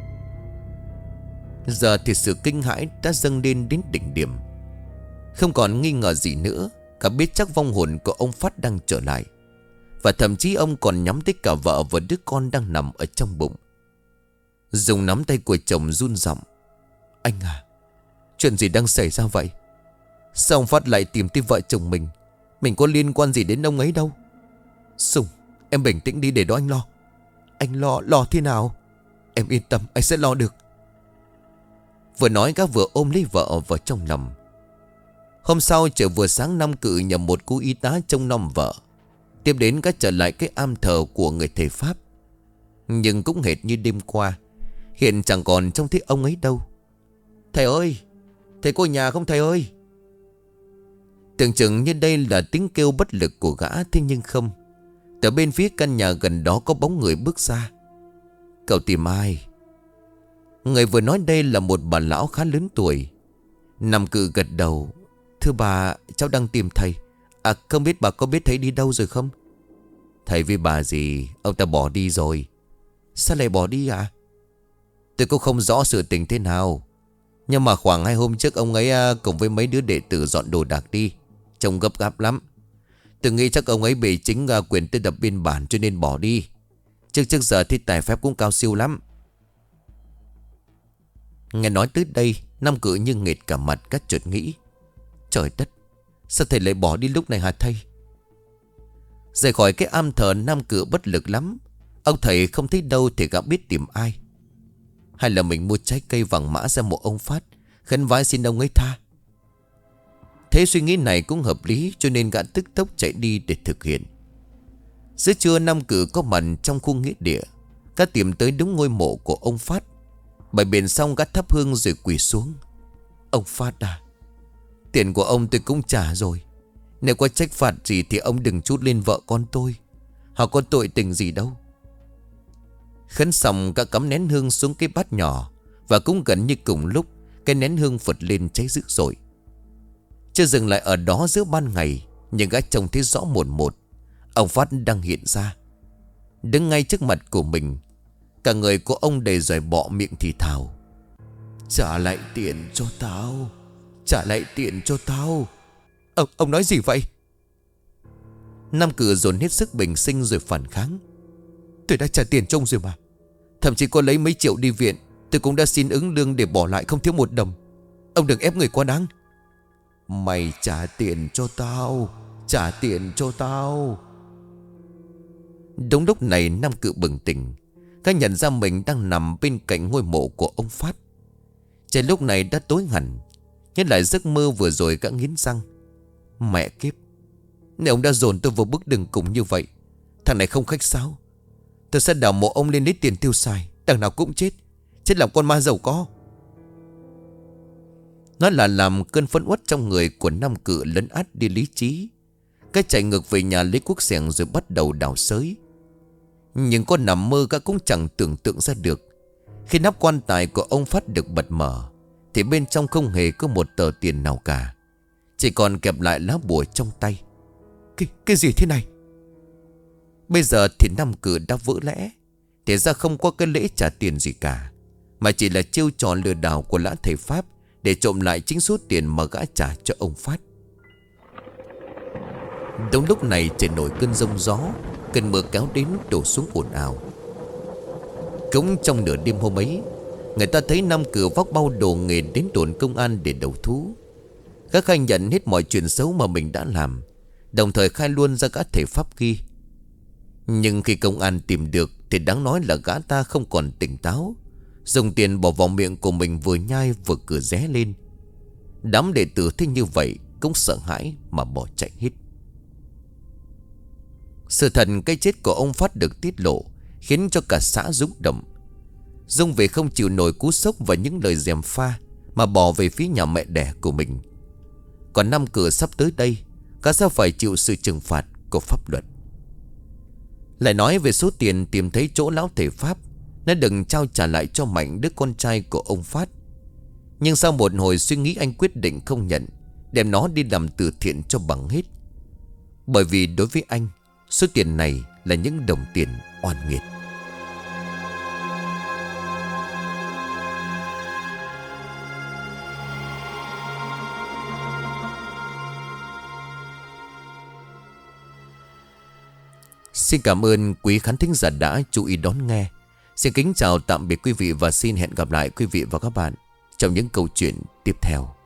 Giờ thì sự kinh hãi đã dâng lên đến đỉnh điểm. Không còn nghi ngờ gì nữa, cả biết chắc vong hồn của ông Phát đang trở lại. Và thậm chí ông còn nhắm tới cả vợ và đứa con đang nằm ở trong bụng. Dùng nắm tay của chồng run giọng: Anh à, chuyện gì đang xảy ra vậy? Sao ông Phát lại tìm tới vợ chồng mình? Mình có liên quan gì đến ông ấy đâu. Sùng, em bình tĩnh đi, để đó anh lo. Anh lo, lo thế nào? Em yên tâm, anh sẽ lo được. Vừa nói gã vừa ôm lấy vợ vào trong lòng. Hôm sau trời vừa sáng, Năm Cự nhầm một cô y tá trông nom vợ. Tiếp đến gã trở lại cái am thờ của người thầy Pháp. Nhưng cũng hệt như đêm qua, hiện chẳng còn trông thấy ông ấy đâu. Thầy ơi, thầy có nhà không thầy ơi? Tưởng chừng như đây là tiếng kêu bất lực của gã, thế nhưng không. Từ bên phía căn nhà gần đó có bóng người bước ra. Cậu tìm ai? Người vừa nói đây là một bà lão khá lớn tuổi. Năm Cự gật đầu: Thưa bà, cháu đang tìm thầy. À, không biết bà có biết thầy đi đâu rồi không? Thầy với bà gì, ông ta bỏ đi rồi. Sao lại bỏ đi à? Tôi cũng không rõ sự tình thế nào, nhưng mà khoảng hai hôm trước ông ấy cùng với mấy đứa đệ tử dọn đồ đạc đi. Trông gấp gáp lắm. Tôi nghĩ chắc ông ấy bị chính quyền tới đập biên bản cho nên bỏ đi. Trước trước giờ thì tài phép cũng cao siêu lắm. Nghe nói tới đây, Năm Cự như nghệt cả mặt, các chợt nghĩ: Trời đất, sao thầy lại bỏ đi lúc này hả thầy? Rời khỏi cái am thờ, Năm Cự bất lực lắm. Ông thầy không thấy đâu thì gã biết tìm ai. Hay là mình mua trái cây vàng mã ra mộ ông Phát, khấn vái xin ông ấy tha. Thế suy nghĩ này cũng hợp lý, cho nên gã tức tốc chạy đi để thực hiện. Giữa trưa Nam Cử có mặt trong khu nghĩa địa. Gã tìm tới đúng ngôi mộ của ông Phát. Bày biện xong gã thắp hương rồi quỳ xuống. Ông Phát à, tiền của ông tôi cũng trả rồi. Nếu có trách phạt gì thì ông đừng trút lên vợ con tôi. Họ có tội tình gì đâu. Khấn xong gã cắm nén hương xuống cái bát nhỏ. Và cũng gần như cùng lúc cái nén hương phật lên cháy dữ dội. Chưa dừng lại ở đó giữa ban ngày, nhưng gã trông thấy rõ một một ông Phát đang hiện ra, đứng ngay trước mặt của mình. Cả người của ông đầy dòi bọ, miệng thì thào: Trả lại tiền cho tao, trả lại tiền cho tao. Ông, ông nói gì vậy? Nam Cử dồn hết sức bình sinh rồi phản kháng. Tôi đã trả tiền cho ông rồi mà. Thậm chí có lấy mấy triệu đi viện. Tôi cũng đã xin ứng lương để bỏ lại không thiếu một đồng. Ông đừng ép người quá đáng. Mày trả tiền cho tao, trả tiền cho tao. Đúng lúc này Nam Cự bừng tỉnh. Gã nhận ra mình đang nằm bên cạnh ngôi mộ của ông Phát. Trời lúc này đã tối hẳn. Nhớ lại giấc mơ vừa rồi gã nghiến răng. Mẹ kiếp, nếu ông đã dồn tôi vào bước đường cùng như vậy, thằng này không khách sáo. Tôi sẽ đào mộ ông lên lấy tiền tiêu xài. Đằng nào cũng chết, chết làm con ma giàu có. Nó là làm cơn phẫn uất trong người của Nam Cự lấn át đi lý trí. Cái chạy ngược về nhà lấy cuốc xẻng rồi bắt đầu đào xới. Nhưng con nằm mơ gã cũng chẳng tưởng tượng ra được. Khi nắp quan tài của ông Phát được bật mở, thì bên trong không hề có một tờ tiền nào cả. Chỉ còn kẹp lại lá bùa trong tay. Cái, cái gì thế này? Bây giờ thì Nam Cự đã vỡ lẽ. Thì ra không có cái lễ trả tiền gì cả, mà chỉ là chiêu trò lừa đảo của lã thầy Pháp để trộm lại chính số tiền mà gã trả cho ông Phát. Đúng lúc này trời nổi cơn giông gió. Cơn mưa kéo đến đổ xuống ồn ào. Cũng trong nửa đêm hôm ấy, người ta thấy Nam Cử vác bao đồ nghề đến đồn công an để đầu thú. Gã khai nhận hết mọi chuyện xấu mà mình đã làm, đồng thời khai luôn ra gã thầy Pháp ghi. Nhưng khi công an tìm được thì đáng nói là gã ta không còn tỉnh táo, dùng tiền bỏ vào miệng của mình vừa nhai vừa cười ré lên. Đám đệ tử thấy như vậy cũng sợ hãi mà bỏ chạy hết. Sự thật cái chết của ông Phát được tiết lộ khiến cho cả xã rúng động. Dung về không chịu nổi cú sốc và những lời gièm pha mà bỏ về phía nhà mẹ đẻ của mình. Còn Nam Cử sắp tới đây, gã sẽ phải chịu sự trừng phạt của pháp luật. Lại nói về số tiền tìm thấy chỗ lão thầy Pháp, nó đừng trao trả lại cho Mạnh, đứa con trai của ông Phát. Nhưng sau một hồi suy nghĩ, anh quyết định không nhận, đem nó đi làm từ thiện cho bằng hết. Bởi vì đối với anh, số tiền này là những đồng tiền oan nghiệt. Xin cảm ơn quý khán thính giả đã chú ý đón nghe. Xin kính chào tạm biệt quý vị và xin hẹn gặp lại quý vị và các bạn trong những câu chuyện tiếp theo.